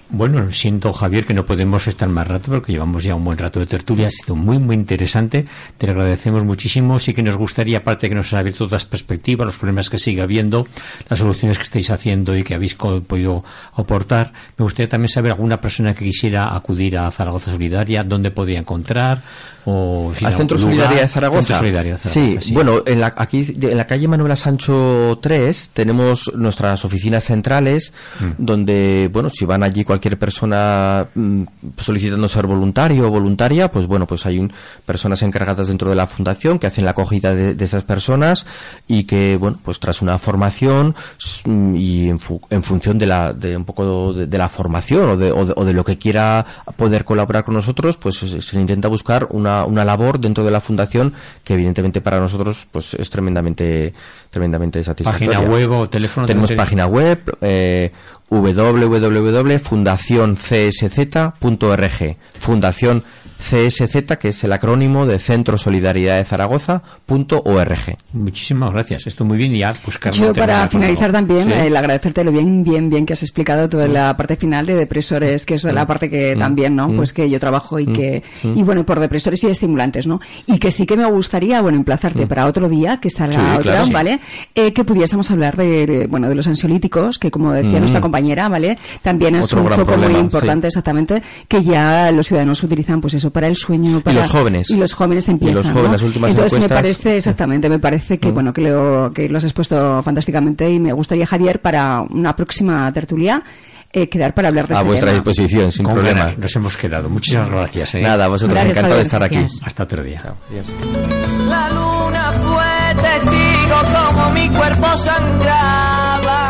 Bueno, siento, Javier, que no podemos estar más rato porque llevamos ya un buen rato de tertulia. Ha sido muy, muy interesante. Te lo agradecemos muchísimo. Sí que nos gustaría, aparte de que nos has abierto todas las perspectivas, los problemas que sigue habiendo, las soluciones que estáis haciendo y que habéis podido aportar, me gustaría también saber alguna persona que quisiera acudir a Zaragoza Solidaria, dónde podría encontrar. O, ¿Al Centro Solidaria de Zaragoza? Centro Solidaria de Zaragoza, sí, sí, bueno, en la, aquí en la calle Manuela Sancho tres tenemos nuestras oficinas centrales, mm. donde, bueno, si van allí cualquier persona mm, solicitando ser voluntario o voluntaria, pues bueno, pues hay un, personas encargadas dentro de la fundación que hacen la acogida de, de esas personas y que, bueno, pues tras una formación y en, fu, en función de la de un poco de, de la formación o de, o de, o de lo que quiera poder colaborar con nosotros, pues se, se intenta buscar una una labor dentro de la fundación que evidentemente para nosotros pues es tremendamente tremendamente satisfactoria. Página web o teléfono. Tenemos página web eh, doble u doble u doble u punto fundación c s z punto org, Fundación C S Z, que es el acrónimo de Centro Solidaridad de Zaragoza punto org. Muchísimas gracias. Esto muy bien. Y ya buscar. Yo para finalizar también, ¿sí? eh, el agradecerte lo bien, bien, bien que has explicado toda la parte final de depresores, que es la parte que mm. también, ¿no? Mm. Pues que yo trabajo y mm. que y bueno, por depresores y estimulantes, ¿no? Y que sí que me gustaría, bueno, emplazarte mm. para otro día, que está la sí, otra, claro, sí. ¿vale? Eh, que pudiésemos hablar de, de, bueno, de los ansiolíticos, que como decía mm. nuestra compañera, ¿vale? También es otro un foco problema, muy importante, sí. exactamente, que ya los ciudadanos utilizan, pues eso, para el sueño. Para, y los jóvenes. Y los jóvenes empiezan, y los jóvenes, ¿no? las últimas Entonces encuestas, me parece, exactamente, me parece que, mm. bueno, que lo, que lo has expuesto fantásticamente y me gustaría, Javier, para una próxima tertulia, eh, quedar para hablar de a este vuestra tema. disposición, sin Con problema. Ganas, nos hemos quedado. Muchísimas gracias. ¿eh? Nada, vosotros, gracias, encantado Javier. de estar Gracias. aquí. Hasta otro día. Chao. La luna fue testigo como mi cuerpo sangraba.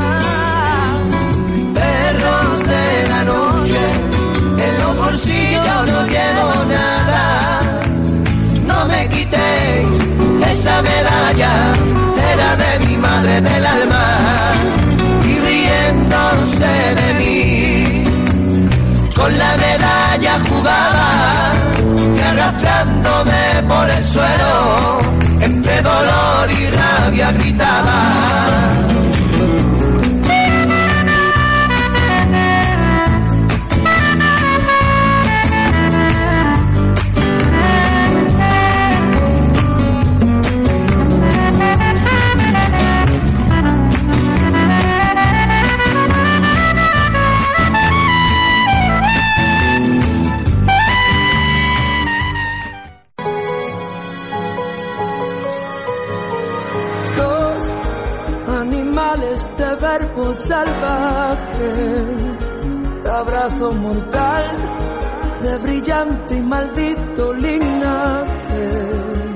Perros de la noche, en los bolsillos no llevo nada. No me quitéis esa medalla, era de mi madre del alma, y riéndose de mí, con la medalla jugaba, y arrastrándome por el suelo, entre dolor y rabia gritaba. De verbo salvaje, de abrazo mortal, de brillante y maldito linaje.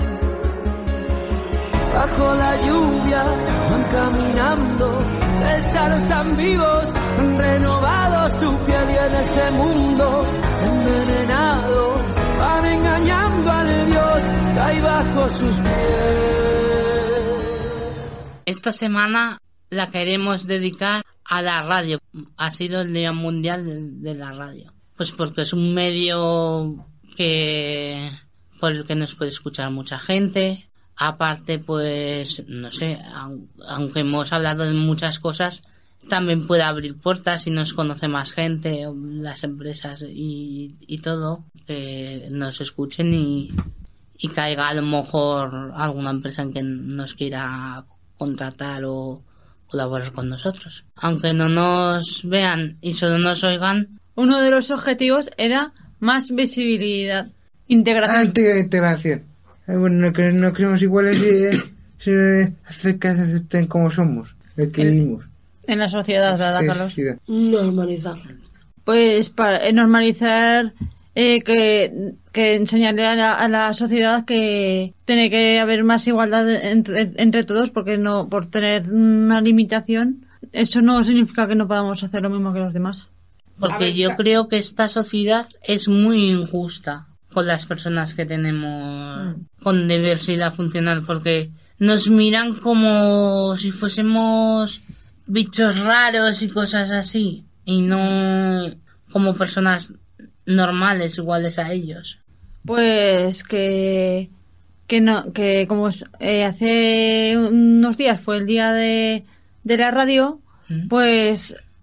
Bajo la lluvia van caminando, de estar tan vivos, han renovado su piel y en este mundo envenenado van engañando al Dios que hay bajo sus pies. Esta semana la queremos dedicar a la radio. Ha sido el Día Mundial de, de la Radio. Pues porque es un medio que por el que nos puede escuchar mucha gente. Aparte, pues, no sé, aunque hemos hablado de muchas cosas, también puede abrir puertas y nos conoce más gente, las empresas y, y todo, que nos escuchen y, y caiga a lo mejor alguna empresa en que nos quiera contratar o colaborar con nosotros. Aunque no nos vean y solo nos oigan, uno de los objetivos era más visibilidad, integración. Ah, integración. Eh, bueno, no, que no queremos iguales y eh, hacer que se acepten como somos, el que vivimos. En la sociedad, ¿verdad, Carlos? Normalizar. Pues para eh, normalizar eh, que, que enseñarle a la, a la sociedad que tiene que haber más igualdad entre, entre todos, porque no por tener una limitación eso no significa que no podamos hacer lo mismo que los demás. Porque ver, yo creo que esta sociedad es muy injusta con las personas que tenemos mm. con diversidad funcional, porque nos miran como si fuésemos bichos raros y cosas así, y no como personas normales iguales a ellos. Pues que que no que como eh, hace unos días fue el día de de la radio, ¿Mm? pues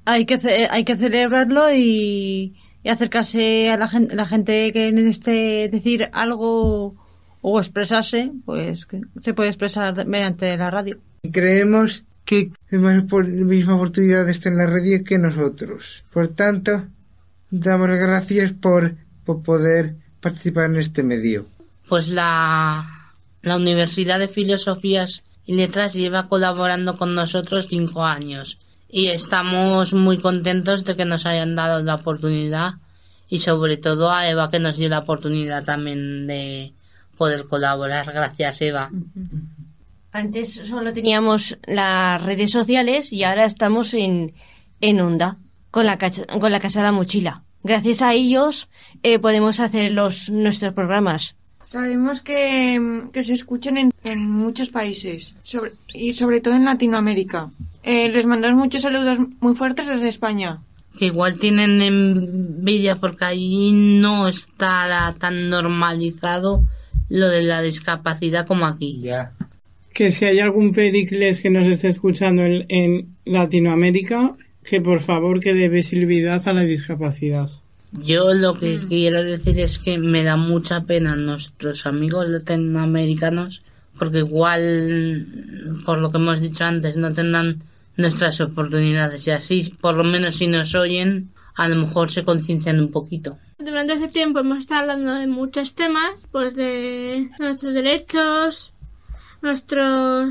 hay que ce- hay que celebrarlo y, y acercarse a la gente, la gente que necesite decir algo o expresarse, pues que se puede expresar mediante la radio. Creemos que hay más por, misma oportunidad de estar en la radio que nosotros. Por tanto, damos las gracias por, por poder participar en este medio. Pues la, la Universidad de Filosofías y Letras lleva colaborando con nosotros cinco años y estamos muy contentos de que nos hayan dado la oportunidad y sobre todo a Eva, que nos dio la oportunidad también de poder colaborar. Gracias, Eva. Antes solo teníamos las redes sociales y ahora estamos en, en Onda con la, cacha, con la Casa de la Mochila. Gracias a ellos eh, podemos hacer los nuestros programas. Sabemos que, que se escuchan en, en muchos países sobre, y sobre todo en Latinoamérica. Eh, les mandamos muchos saludos muy fuertes desde España. Que igual tienen envidia porque allí no está tan normalizado lo de la discapacidad como aquí. Ya. Que si hay algún pericles que nos esté escuchando en, en Latinoamérica, que por favor que dé visibilidad a la discapacidad. Yo lo que mm. quiero decir es que me da mucha pena a nuestros amigos latinoamericanos porque igual, por lo que hemos dicho antes, no tendrán nuestras oportunidades y así, por lo menos si nos oyen, a lo mejor se conciencian un poquito. Durante ese tiempo hemos estado hablando de muchos temas, pues de nuestros derechos, nuestros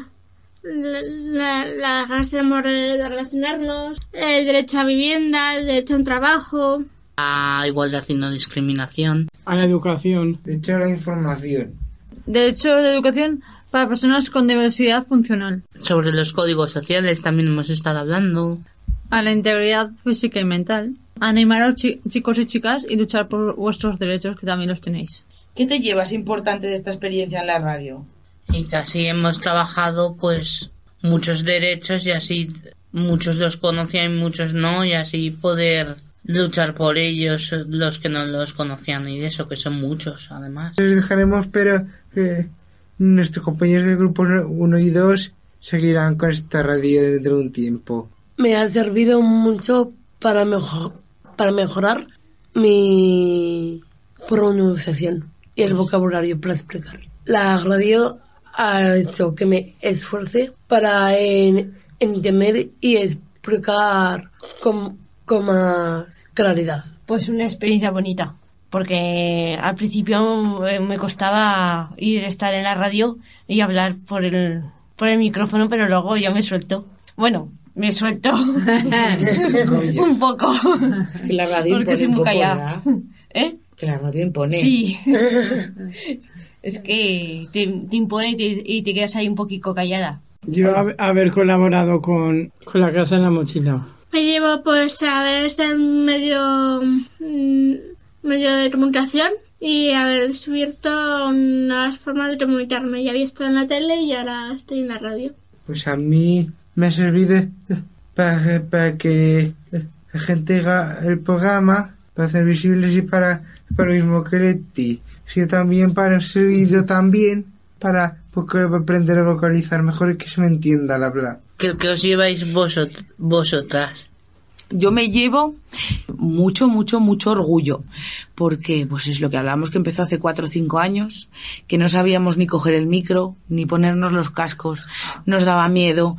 la, la ganas de relacionarnos, el derecho a vivienda, el derecho a un trabajo, a igualdad y no discriminación, a la educación, derecho a la información, derecho a la educación para personas con diversidad funcional, sobre los códigos sociales también hemos estado hablando, a la integridad física y mental, a animar a los chi- chicos y chicas y luchar por vuestros derechos, que también los tenéis. ¿Qué te llevas importante de esta experiencia en la radio? Y casi hemos trabajado pues muchos derechos y así muchos los conocían y muchos no, y así poder luchar por ellos los que no los conocían, y de eso que son muchos además. Les dejaremos, pero eh, nuestros compañeros del grupo uno y dos seguirán con esta radio dentro de un tiempo. Me ha servido mucho para mejor, para mejorar mi pronunciación y el vocabulario para explicar. La radio ha hecho que me esfuerce para en, entender y explicar con, con más claridad. Pues una experiencia bonita, porque al principio me costaba ir a estar en la radio y hablar por el, por el micrófono, pero luego yo me suelto. Bueno, me suelto un poco. Que la radio porque soy muy callada. ¿Eh? Que la radio impone. Sí. Es que te, te impone y te, y te quedas ahí un poquito callada. Yo haber colaborado con, con la Casa de la Mochila. Me llevo pues haber ser medio medio de comunicación y haber descubierto unas formas de comunicarme. Ya había estado en la tele y ahora estoy en la radio. Pues a mí me ha servido para, para que la gente haga el programa, para hacer visibles y para, para lo mismo que Leti. Sí, también para servido también para porque aprender a vocalizar mejor y que se me entienda al hablar. ¿Qué, qué os lleváis vosot, vosotras? Yo me llevo mucho, mucho, mucho orgullo, porque pues es lo que hablamos, que empezó hace cuatro o cinco años, que no sabíamos ni coger el micro, ni ponernos los cascos, nos daba miedo,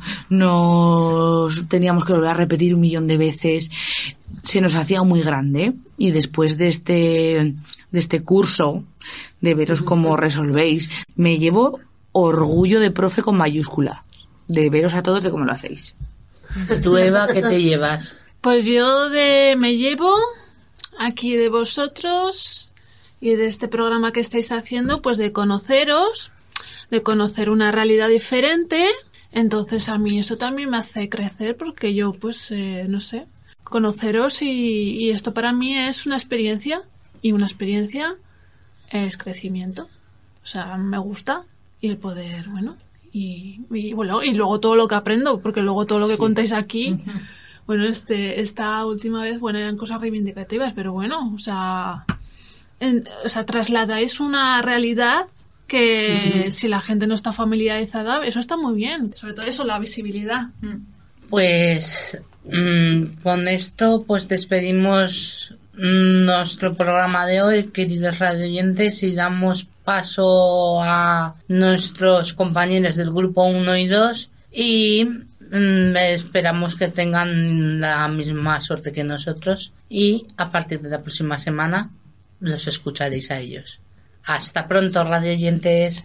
nos teníamos que volver a repetir un millón de veces, se nos hacía muy grande, y después de este, de este curso, de veros cómo resolvéis, me llevo orgullo de profe con mayúscula, de veros a todos de cómo lo hacéis. ¿Tú, Eva, qué te llevas? Pues yo de me llevo aquí de vosotros y de este programa que estáis haciendo, pues de conoceros, de conocer una realidad diferente. Entonces a mí eso también me hace crecer, porque yo pues eh, no sé, conoceros y, y esto para mí es una experiencia, y una experiencia es crecimiento. O sea, me gusta, y el poder, bueno, y, y bueno, y luego todo lo que aprendo, porque luego todo lo que sí. contáis aquí, uh-huh. bueno, este esta última vez, bueno, eran cosas reivindicativas, pero bueno, o sea, en, o sea, trasladáis una realidad que uh-huh. si la gente no está familiarizada, eso está muy bien, sobre todo eso, la visibilidad. Pues Mm, con esto pues despedimos nuestro programa de hoy, queridos radioyentes, y damos paso a nuestros compañeros del grupo uno y dos y mm, esperamos que tengan la misma suerte que nosotros y a partir de la próxima semana los escucharéis a ellos. Hasta pronto, radioyentes.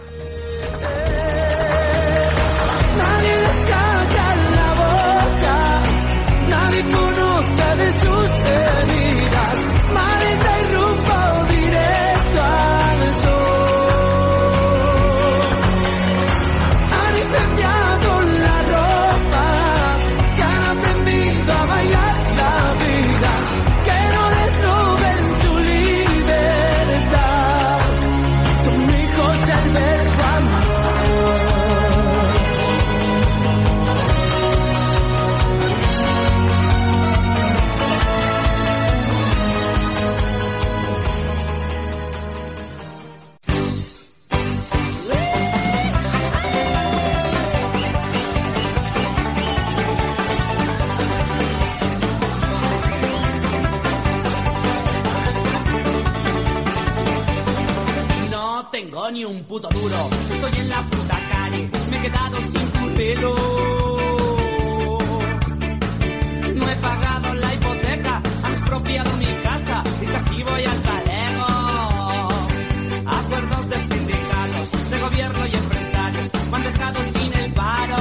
Nadie les calla la boca, nadie conoce de sus heridas. Maldita y rumbo directo al sol. Han incendiado la ropa, que han aprendido a bailar la vida. Que no les roben su libertad. Son hijos del verbo amor. No tengo ni un puto duro, estoy en la puta calle, me he quedado sin pelo. No he pagado la hipoteca, han expropiado mi casa y casi voy al talego. Acuerdos de sindicatos, de gobierno y empresarios me han dejado sin el paro.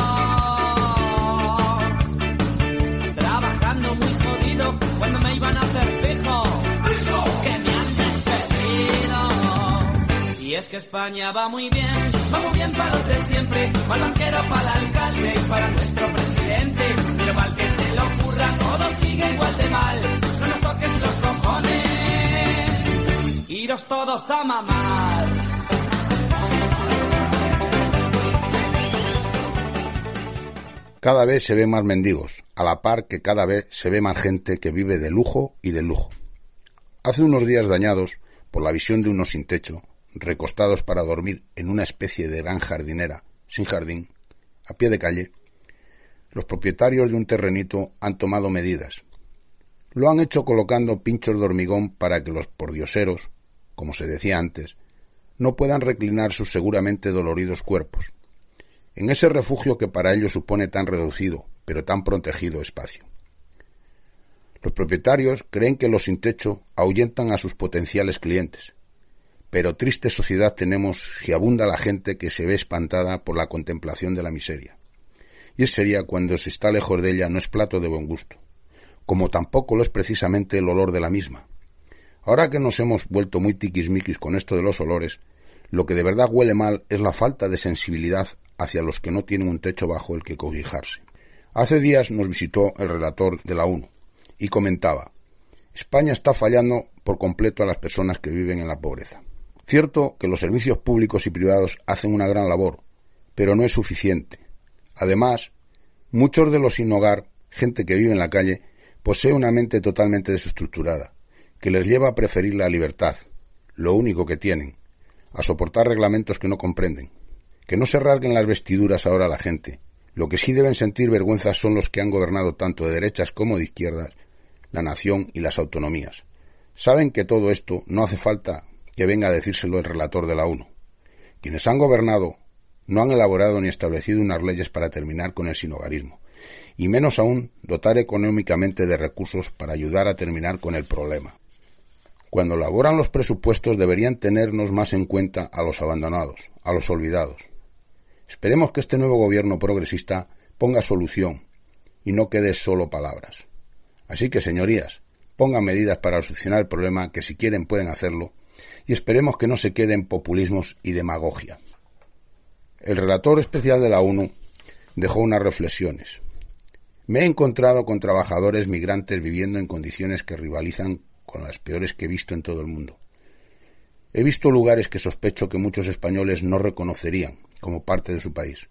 Trabajando muy jodido cuando me iban a hacer fijo, que me han despedido. Y es que España va muy bien, va muy bien para los de siempre, para el banquero, para el alcalde y para nuestro presidente. Pero mal que se le ocurra, todo sigue igual de mal. No nos toques los cojones, iros todos a mamar. Cada vez se ven más mendigos, a la par que cada vez se ve más gente que vive de lujo y de lujo. Hace unos días dañados por la visión de unos sin techo, recostados para dormir en una especie de gran jardinera, sin jardín, a pie de calle, los propietarios de un terrenito han tomado medidas. Lo han hecho colocando pinchos de hormigón para que los pordioseros, como se decía antes, no puedan reclinar sus seguramente doloridos cuerpos en ese refugio que para ellos supone tan reducido, pero tan protegido espacio. Los propietarios creen que los sin techo ahuyentan a sus potenciales clientes, pero triste sociedad tenemos si abunda la gente que se ve espantada por la contemplación de la miseria. Y sería cuando se está lejos de ella no es plato de buen gusto, como tampoco lo es precisamente el olor de la misma. Ahora que nos hemos vuelto muy tiquismiquis con esto de los olores, lo que de verdad huele mal es la falta de sensibilidad hacia los que no tienen un techo bajo el que cobijarse. Hace días nos visitó el relator de la ONU y comentaba: España está fallando por completo a las personas que viven en la pobreza. Cierto que los servicios públicos y privados hacen una gran labor, pero no es suficiente. Además, muchos de los sin hogar, gente que vive en la calle, posee una mente totalmente desestructurada, que les lleva a preferir la libertad, lo único que tienen, a soportar reglamentos que no comprenden. Que no se rasguen las vestiduras ahora la gente. Lo que sí deben sentir vergüenza son los que han gobernado tanto de derechas como de izquierdas la nación y las autonomías. Saben que todo esto no hace falta que venga a decírselo el relator de la ONU. Quienes han gobernado no han elaborado ni establecido unas leyes para terminar con el sinhogarismo, y menos aún dotar económicamente de recursos para ayudar a terminar con el problema. Cuando elaboran los presupuestos deberían tenernos más en cuenta a los abandonados, a los olvidados. Esperemos que este nuevo gobierno progresista ponga solución y no quede solo palabras. Así que, señorías, pongan medidas para solucionar el problema, que si quieren pueden hacerlo, y esperemos que no se quede en populismos y demagogia. El relator especial de la ONU dejó unas reflexiones. Me he encontrado con trabajadores migrantes viviendo en condiciones que rivalizan con las peores que he visto en todo el mundo. He visto lugares que sospecho que muchos españoles no reconocerían como parte de su país.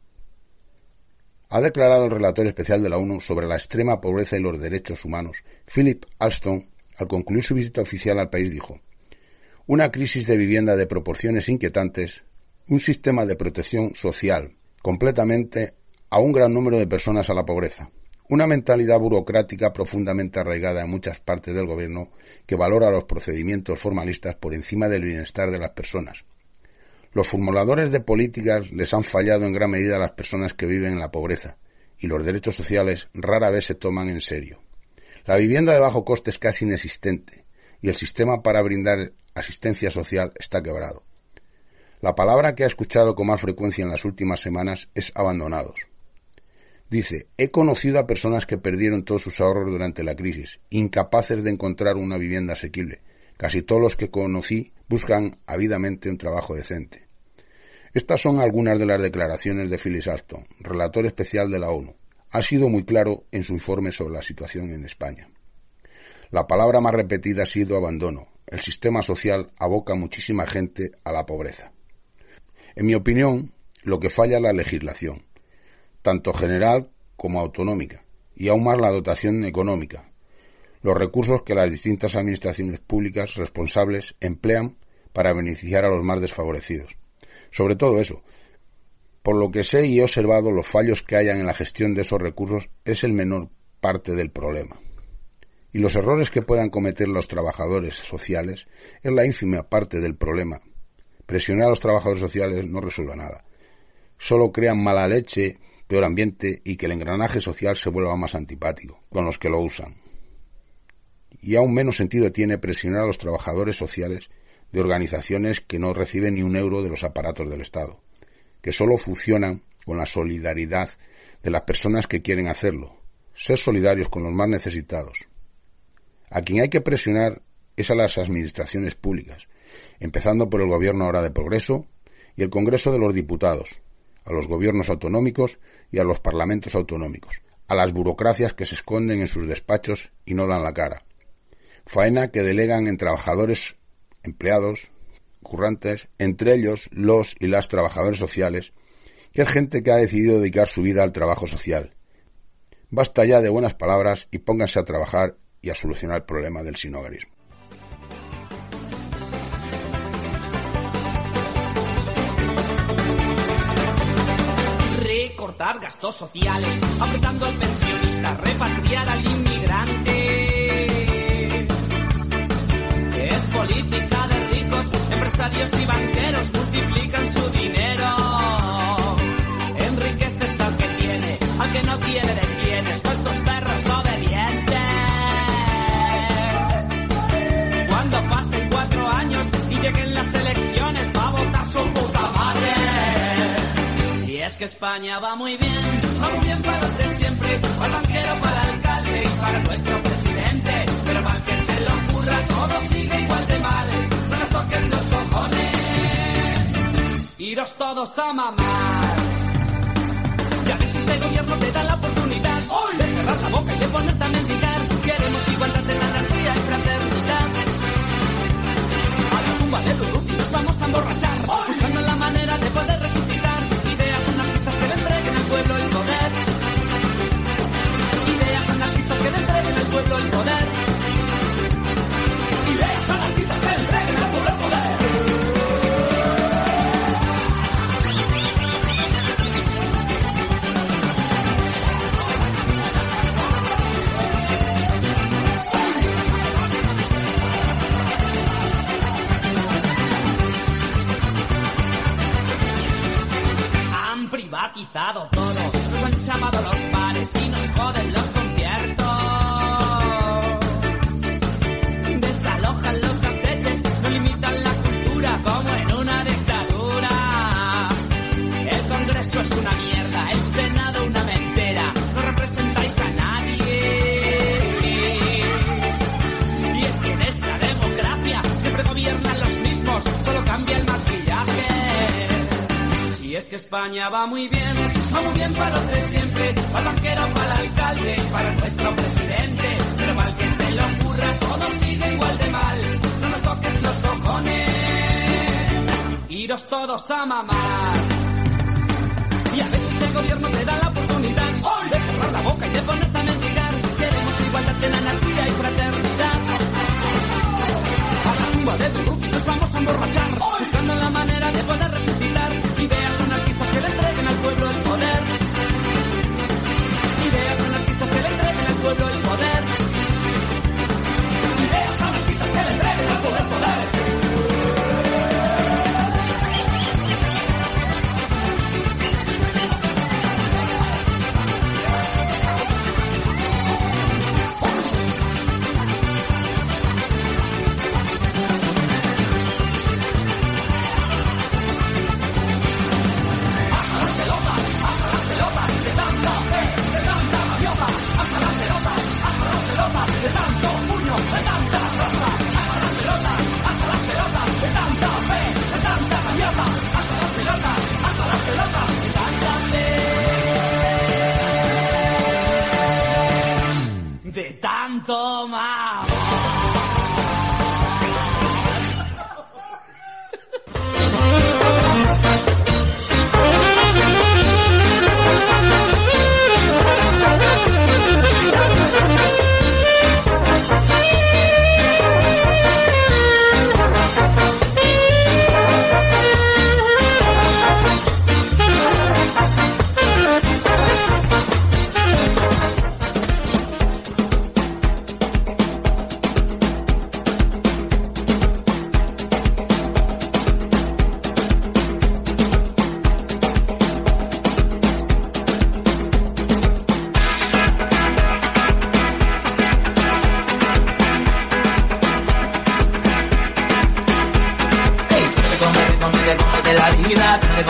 Ha declarado el relator especial de la ONU sobre la extrema pobreza y los derechos humanos. Philip Alston, al concluir su visita oficial al país, dijo: una crisis de vivienda de proporciones inquietantes, un sistema de protección social completamente a un gran número de personas a la pobreza, Una mentalidad burocrática profundamente arraigada en muchas partes del gobierno que valora los procedimientos formalistas por encima del bienestar de las personas. Los formuladores de políticas les han fallado en gran medida a las personas que viven en la pobreza, y los derechos sociales rara vez se toman en serio. La vivienda de bajo coste es casi inexistente, y el sistema para brindar asistencia social está quebrado. La palabra que ha escuchado con más frecuencia en las últimas semanas es abandonados. Dice, he conocido a personas que perdieron todos sus ahorros durante la crisis, incapaces de encontrar una vivienda asequible. Casi todos los que conocí buscan ávidamente un trabajo decente. Estas son algunas de las declaraciones de Phyllis Ashton, relator especial de la ONU. Ha sido muy claro en su informe sobre la situación en España. La palabra más repetida ha sido abandono. El sistema social aboca a muchísima gente a la pobreza. En mi opinión, lo que falla es la legislación, tanto general como autonómica, y aún más la dotación económica, los recursos que las distintas administraciones públicas responsables emplean para beneficiar a los más desfavorecidos. Sobre todo eso, por lo que sé y he observado, los fallos que hayan en la gestión de esos recursos es el menor parte del problema. Y los errores que puedan cometer los trabajadores sociales es la ínfima parte del problema. Presionar a los trabajadores sociales no resuelve nada. Solo crean mala leche, peor ambiente y que el engranaje social se vuelva más antipático con los que lo usan. Y aún menos sentido tiene presionar a los trabajadores sociales de organizaciones que no reciben ni un euro de los aparatos del Estado, que solo funcionan con la solidaridad de las personas que quieren hacerlo, ser solidarios con los más necesitados. A quien hay que presionar es a las administraciones públicas, empezando por el Gobierno ahora de Progreso y el Congreso de los Diputados, a los gobiernos autonómicos y a los parlamentos autonómicos, a las burocracias que se esconden en sus despachos y no dan la cara. Faena que delegan en trabajadores, empleados, currantes, entre ellos los y las trabajadores sociales, que es gente que ha decidido dedicar su vida al trabajo social. Basta ya de buenas palabras y pónganse a trabajar y a solucionar el problema del sinhogarismo. Recortar gastos sociales, apretando al pensionista, repatriar al inmigrante. Es política de ricos, empresarios y banqueros multiplican su dinero. Enriqueces al que tiene, al que no tiene detienes, cuantos perros obedientes. Cuando pasen cuatro años y lleguen las elecciones, va a votar su puta madre. Y es que España va muy bien, va muy bien para los de siempre, para el banquero, para el alcalde y para nuestro presidente. Pero mal que se lo ocurra, todo sigue igual de mal, no nos toquen los cojones, iros todos a mamar. Ya ves, este gobierno te da la oportunidad de cerrar la boca y de ponerte a mendigar. Queremos igualdad en anarquía y fraternidad. A la tumba de Durruti nos vamos a emborrachar, buscando la manera de poder resucitar ideas anarquistas que le entreguen al pueblo el poder. Ideas anarquistas que le entreguen al pueblo el poder. Ideas anarquistas que le entreguen al pueblo el poder. Privatizado todo, nos han llamado los bares y nos joden los conciertos. Desalojan los campeches, no limitan la cultura como en una dictadura. El Congreso es una mierda, el Senado una mentira, no representáis a nadie. Y es que en esta democracia siempre gobiernan los mismos, solo cambia el maquillaje. Y es que España va muy bien, va muy bien para los de siempre, para el banquero, para el alcalde y para nuestro presidente. Pero mal que se le ocurra, todo sigue igual de mal, no nos toques los cojones, iros todos a mamar. Y a veces el gobierno te da la oportunidad de cerrar la boca y de ponerte a mendigar. Queremos igualdad en anarquía y fraternidad. A la tumba de Durruti nos vamos a emborrachar, buscando la manera de poder resucitar ideas anarquistas que le entreguen al pueblo el poder. Ideas anarquistas que le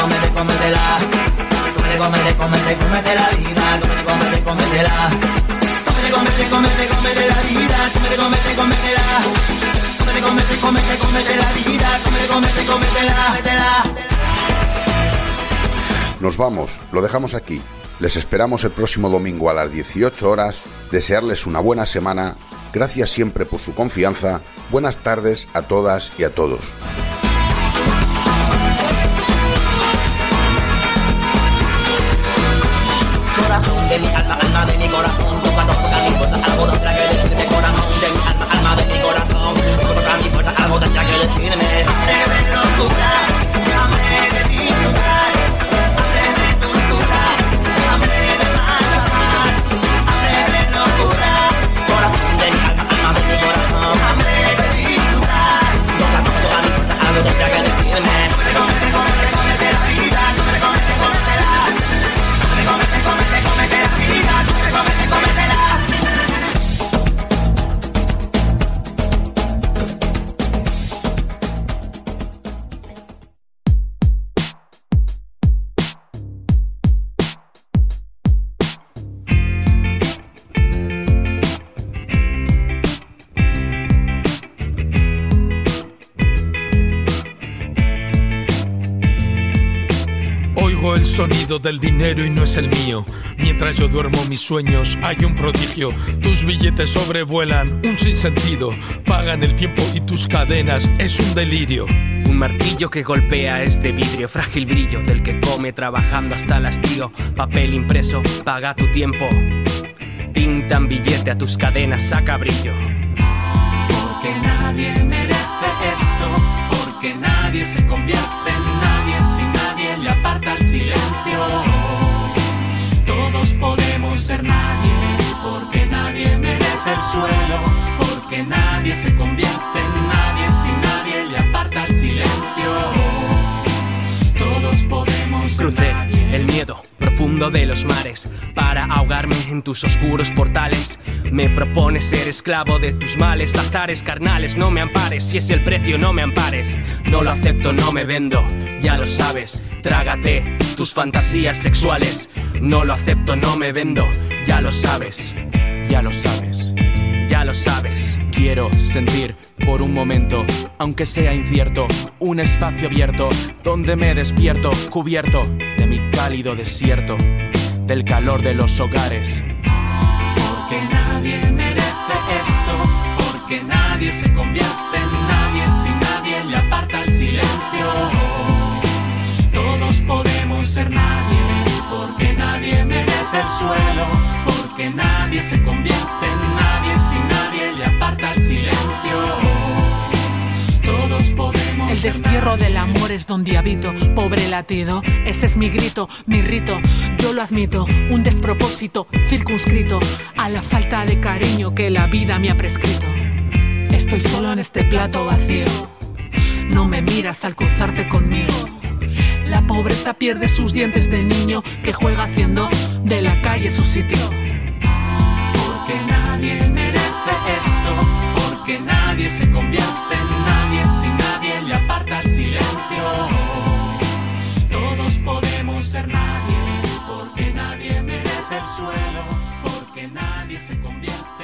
cómete, cómetela. Cómete, cómete, cómete, cómete la vida. Cómete, cómete, cómetela. Cómete, cómete, cómete, cómete la vida. Cómete, cómete, cómetela. Cómete, cómete, cómete, cómete la vida. Cómete, cómete, cómetela, cómetela. Nos vamos, lo dejamos aquí. Les esperamos el próximo domingo a las dieciocho horas. Desearles una buena semana. Gracias siempre por su confianza. Buenas tardes a todas y a todos. Corazón de mi alma, alma de mi corazón, toca, toca mi puerta, algo tendrá que decirme. Corazón de mi alma, alma de mi corazón, toca, toca mi puerta, algo tendrá que decirme. Hambre de locura, hambre de disfrutar, hambre de tortura, hambre de más amar, hambre de locura. Corazón de mi alma, alma de mi corazón, hambre de disfrutar, toca, toca mi puerta, algo tendrá que decirme. Cómete, cómete, cómete, cómete la vida, cómete, cómete, cómetela. Cómete, cómete, cómete, cómete la vida, cómete, cómete, cómetela. Oigo el sonido del dinero y no es el mío. Mientras yo duermo mis sueños hay un prodigio. Tus billetes sobrevuelan un sinsentido. Pagan el tiempo y tus cadenas es un delirio. Un martillo que golpea este vidrio, frágil brillo del que come trabajando hasta el hastío. Papel impreso, paga tu tiempo. Tinta en billete a tus cadenas, saca brillo. Porque nadie merece esto, porque nadie se convierte en nadie si nadie le aparta el silencio. Todos podemos ser nadie, porque nadie merece el suelo, porque nadie se convierte en nadie si nadie le aparta el silencio. Todos podemos ser Crucé nadie. el miedo profundo de los mares para ahogarme en tus oscuros portales. Me propones ser esclavo de tus males, azares carnales, no me ampares. Si es el precio, no me ampares. No lo acepto, no me vendo, ya lo sabes. Trágate tus fantasías sexuales. No lo acepto, no me vendo, ya lo sabes. Ya lo sabes, ya lo sabes. Quiero sentir por un momento, aunque sea incierto, un espacio abierto donde me despierto, cubierto de mi cálido desierto, del calor de los hogares. Porque nadie merece esto, porque nadie se convierte en nadie si nadie le aparta el silencio. Todos podemos ser nadie, porque nadie merece el suelo, porque nadie se convierte en nadie si nadie le aparta el silencio. Todos podemos. El destierro del amor es donde habito, pobre latido, ese es mi grito, mi rito, yo lo admito, un despropósito circunscrito a la falta de cariño que la vida me ha prescrito. Estoy solo en este plato vacío, no me miras al cruzarte conmigo. La pobreza pierde sus dientes de niño que juega haciendo de la calle su sitio. Porque nadie merece esto, porque nadie se convierte en nadie si nadie le aparta el silencio. Todos podemos ser nadie, porque nadie merece el suelo, porque nadie se convierte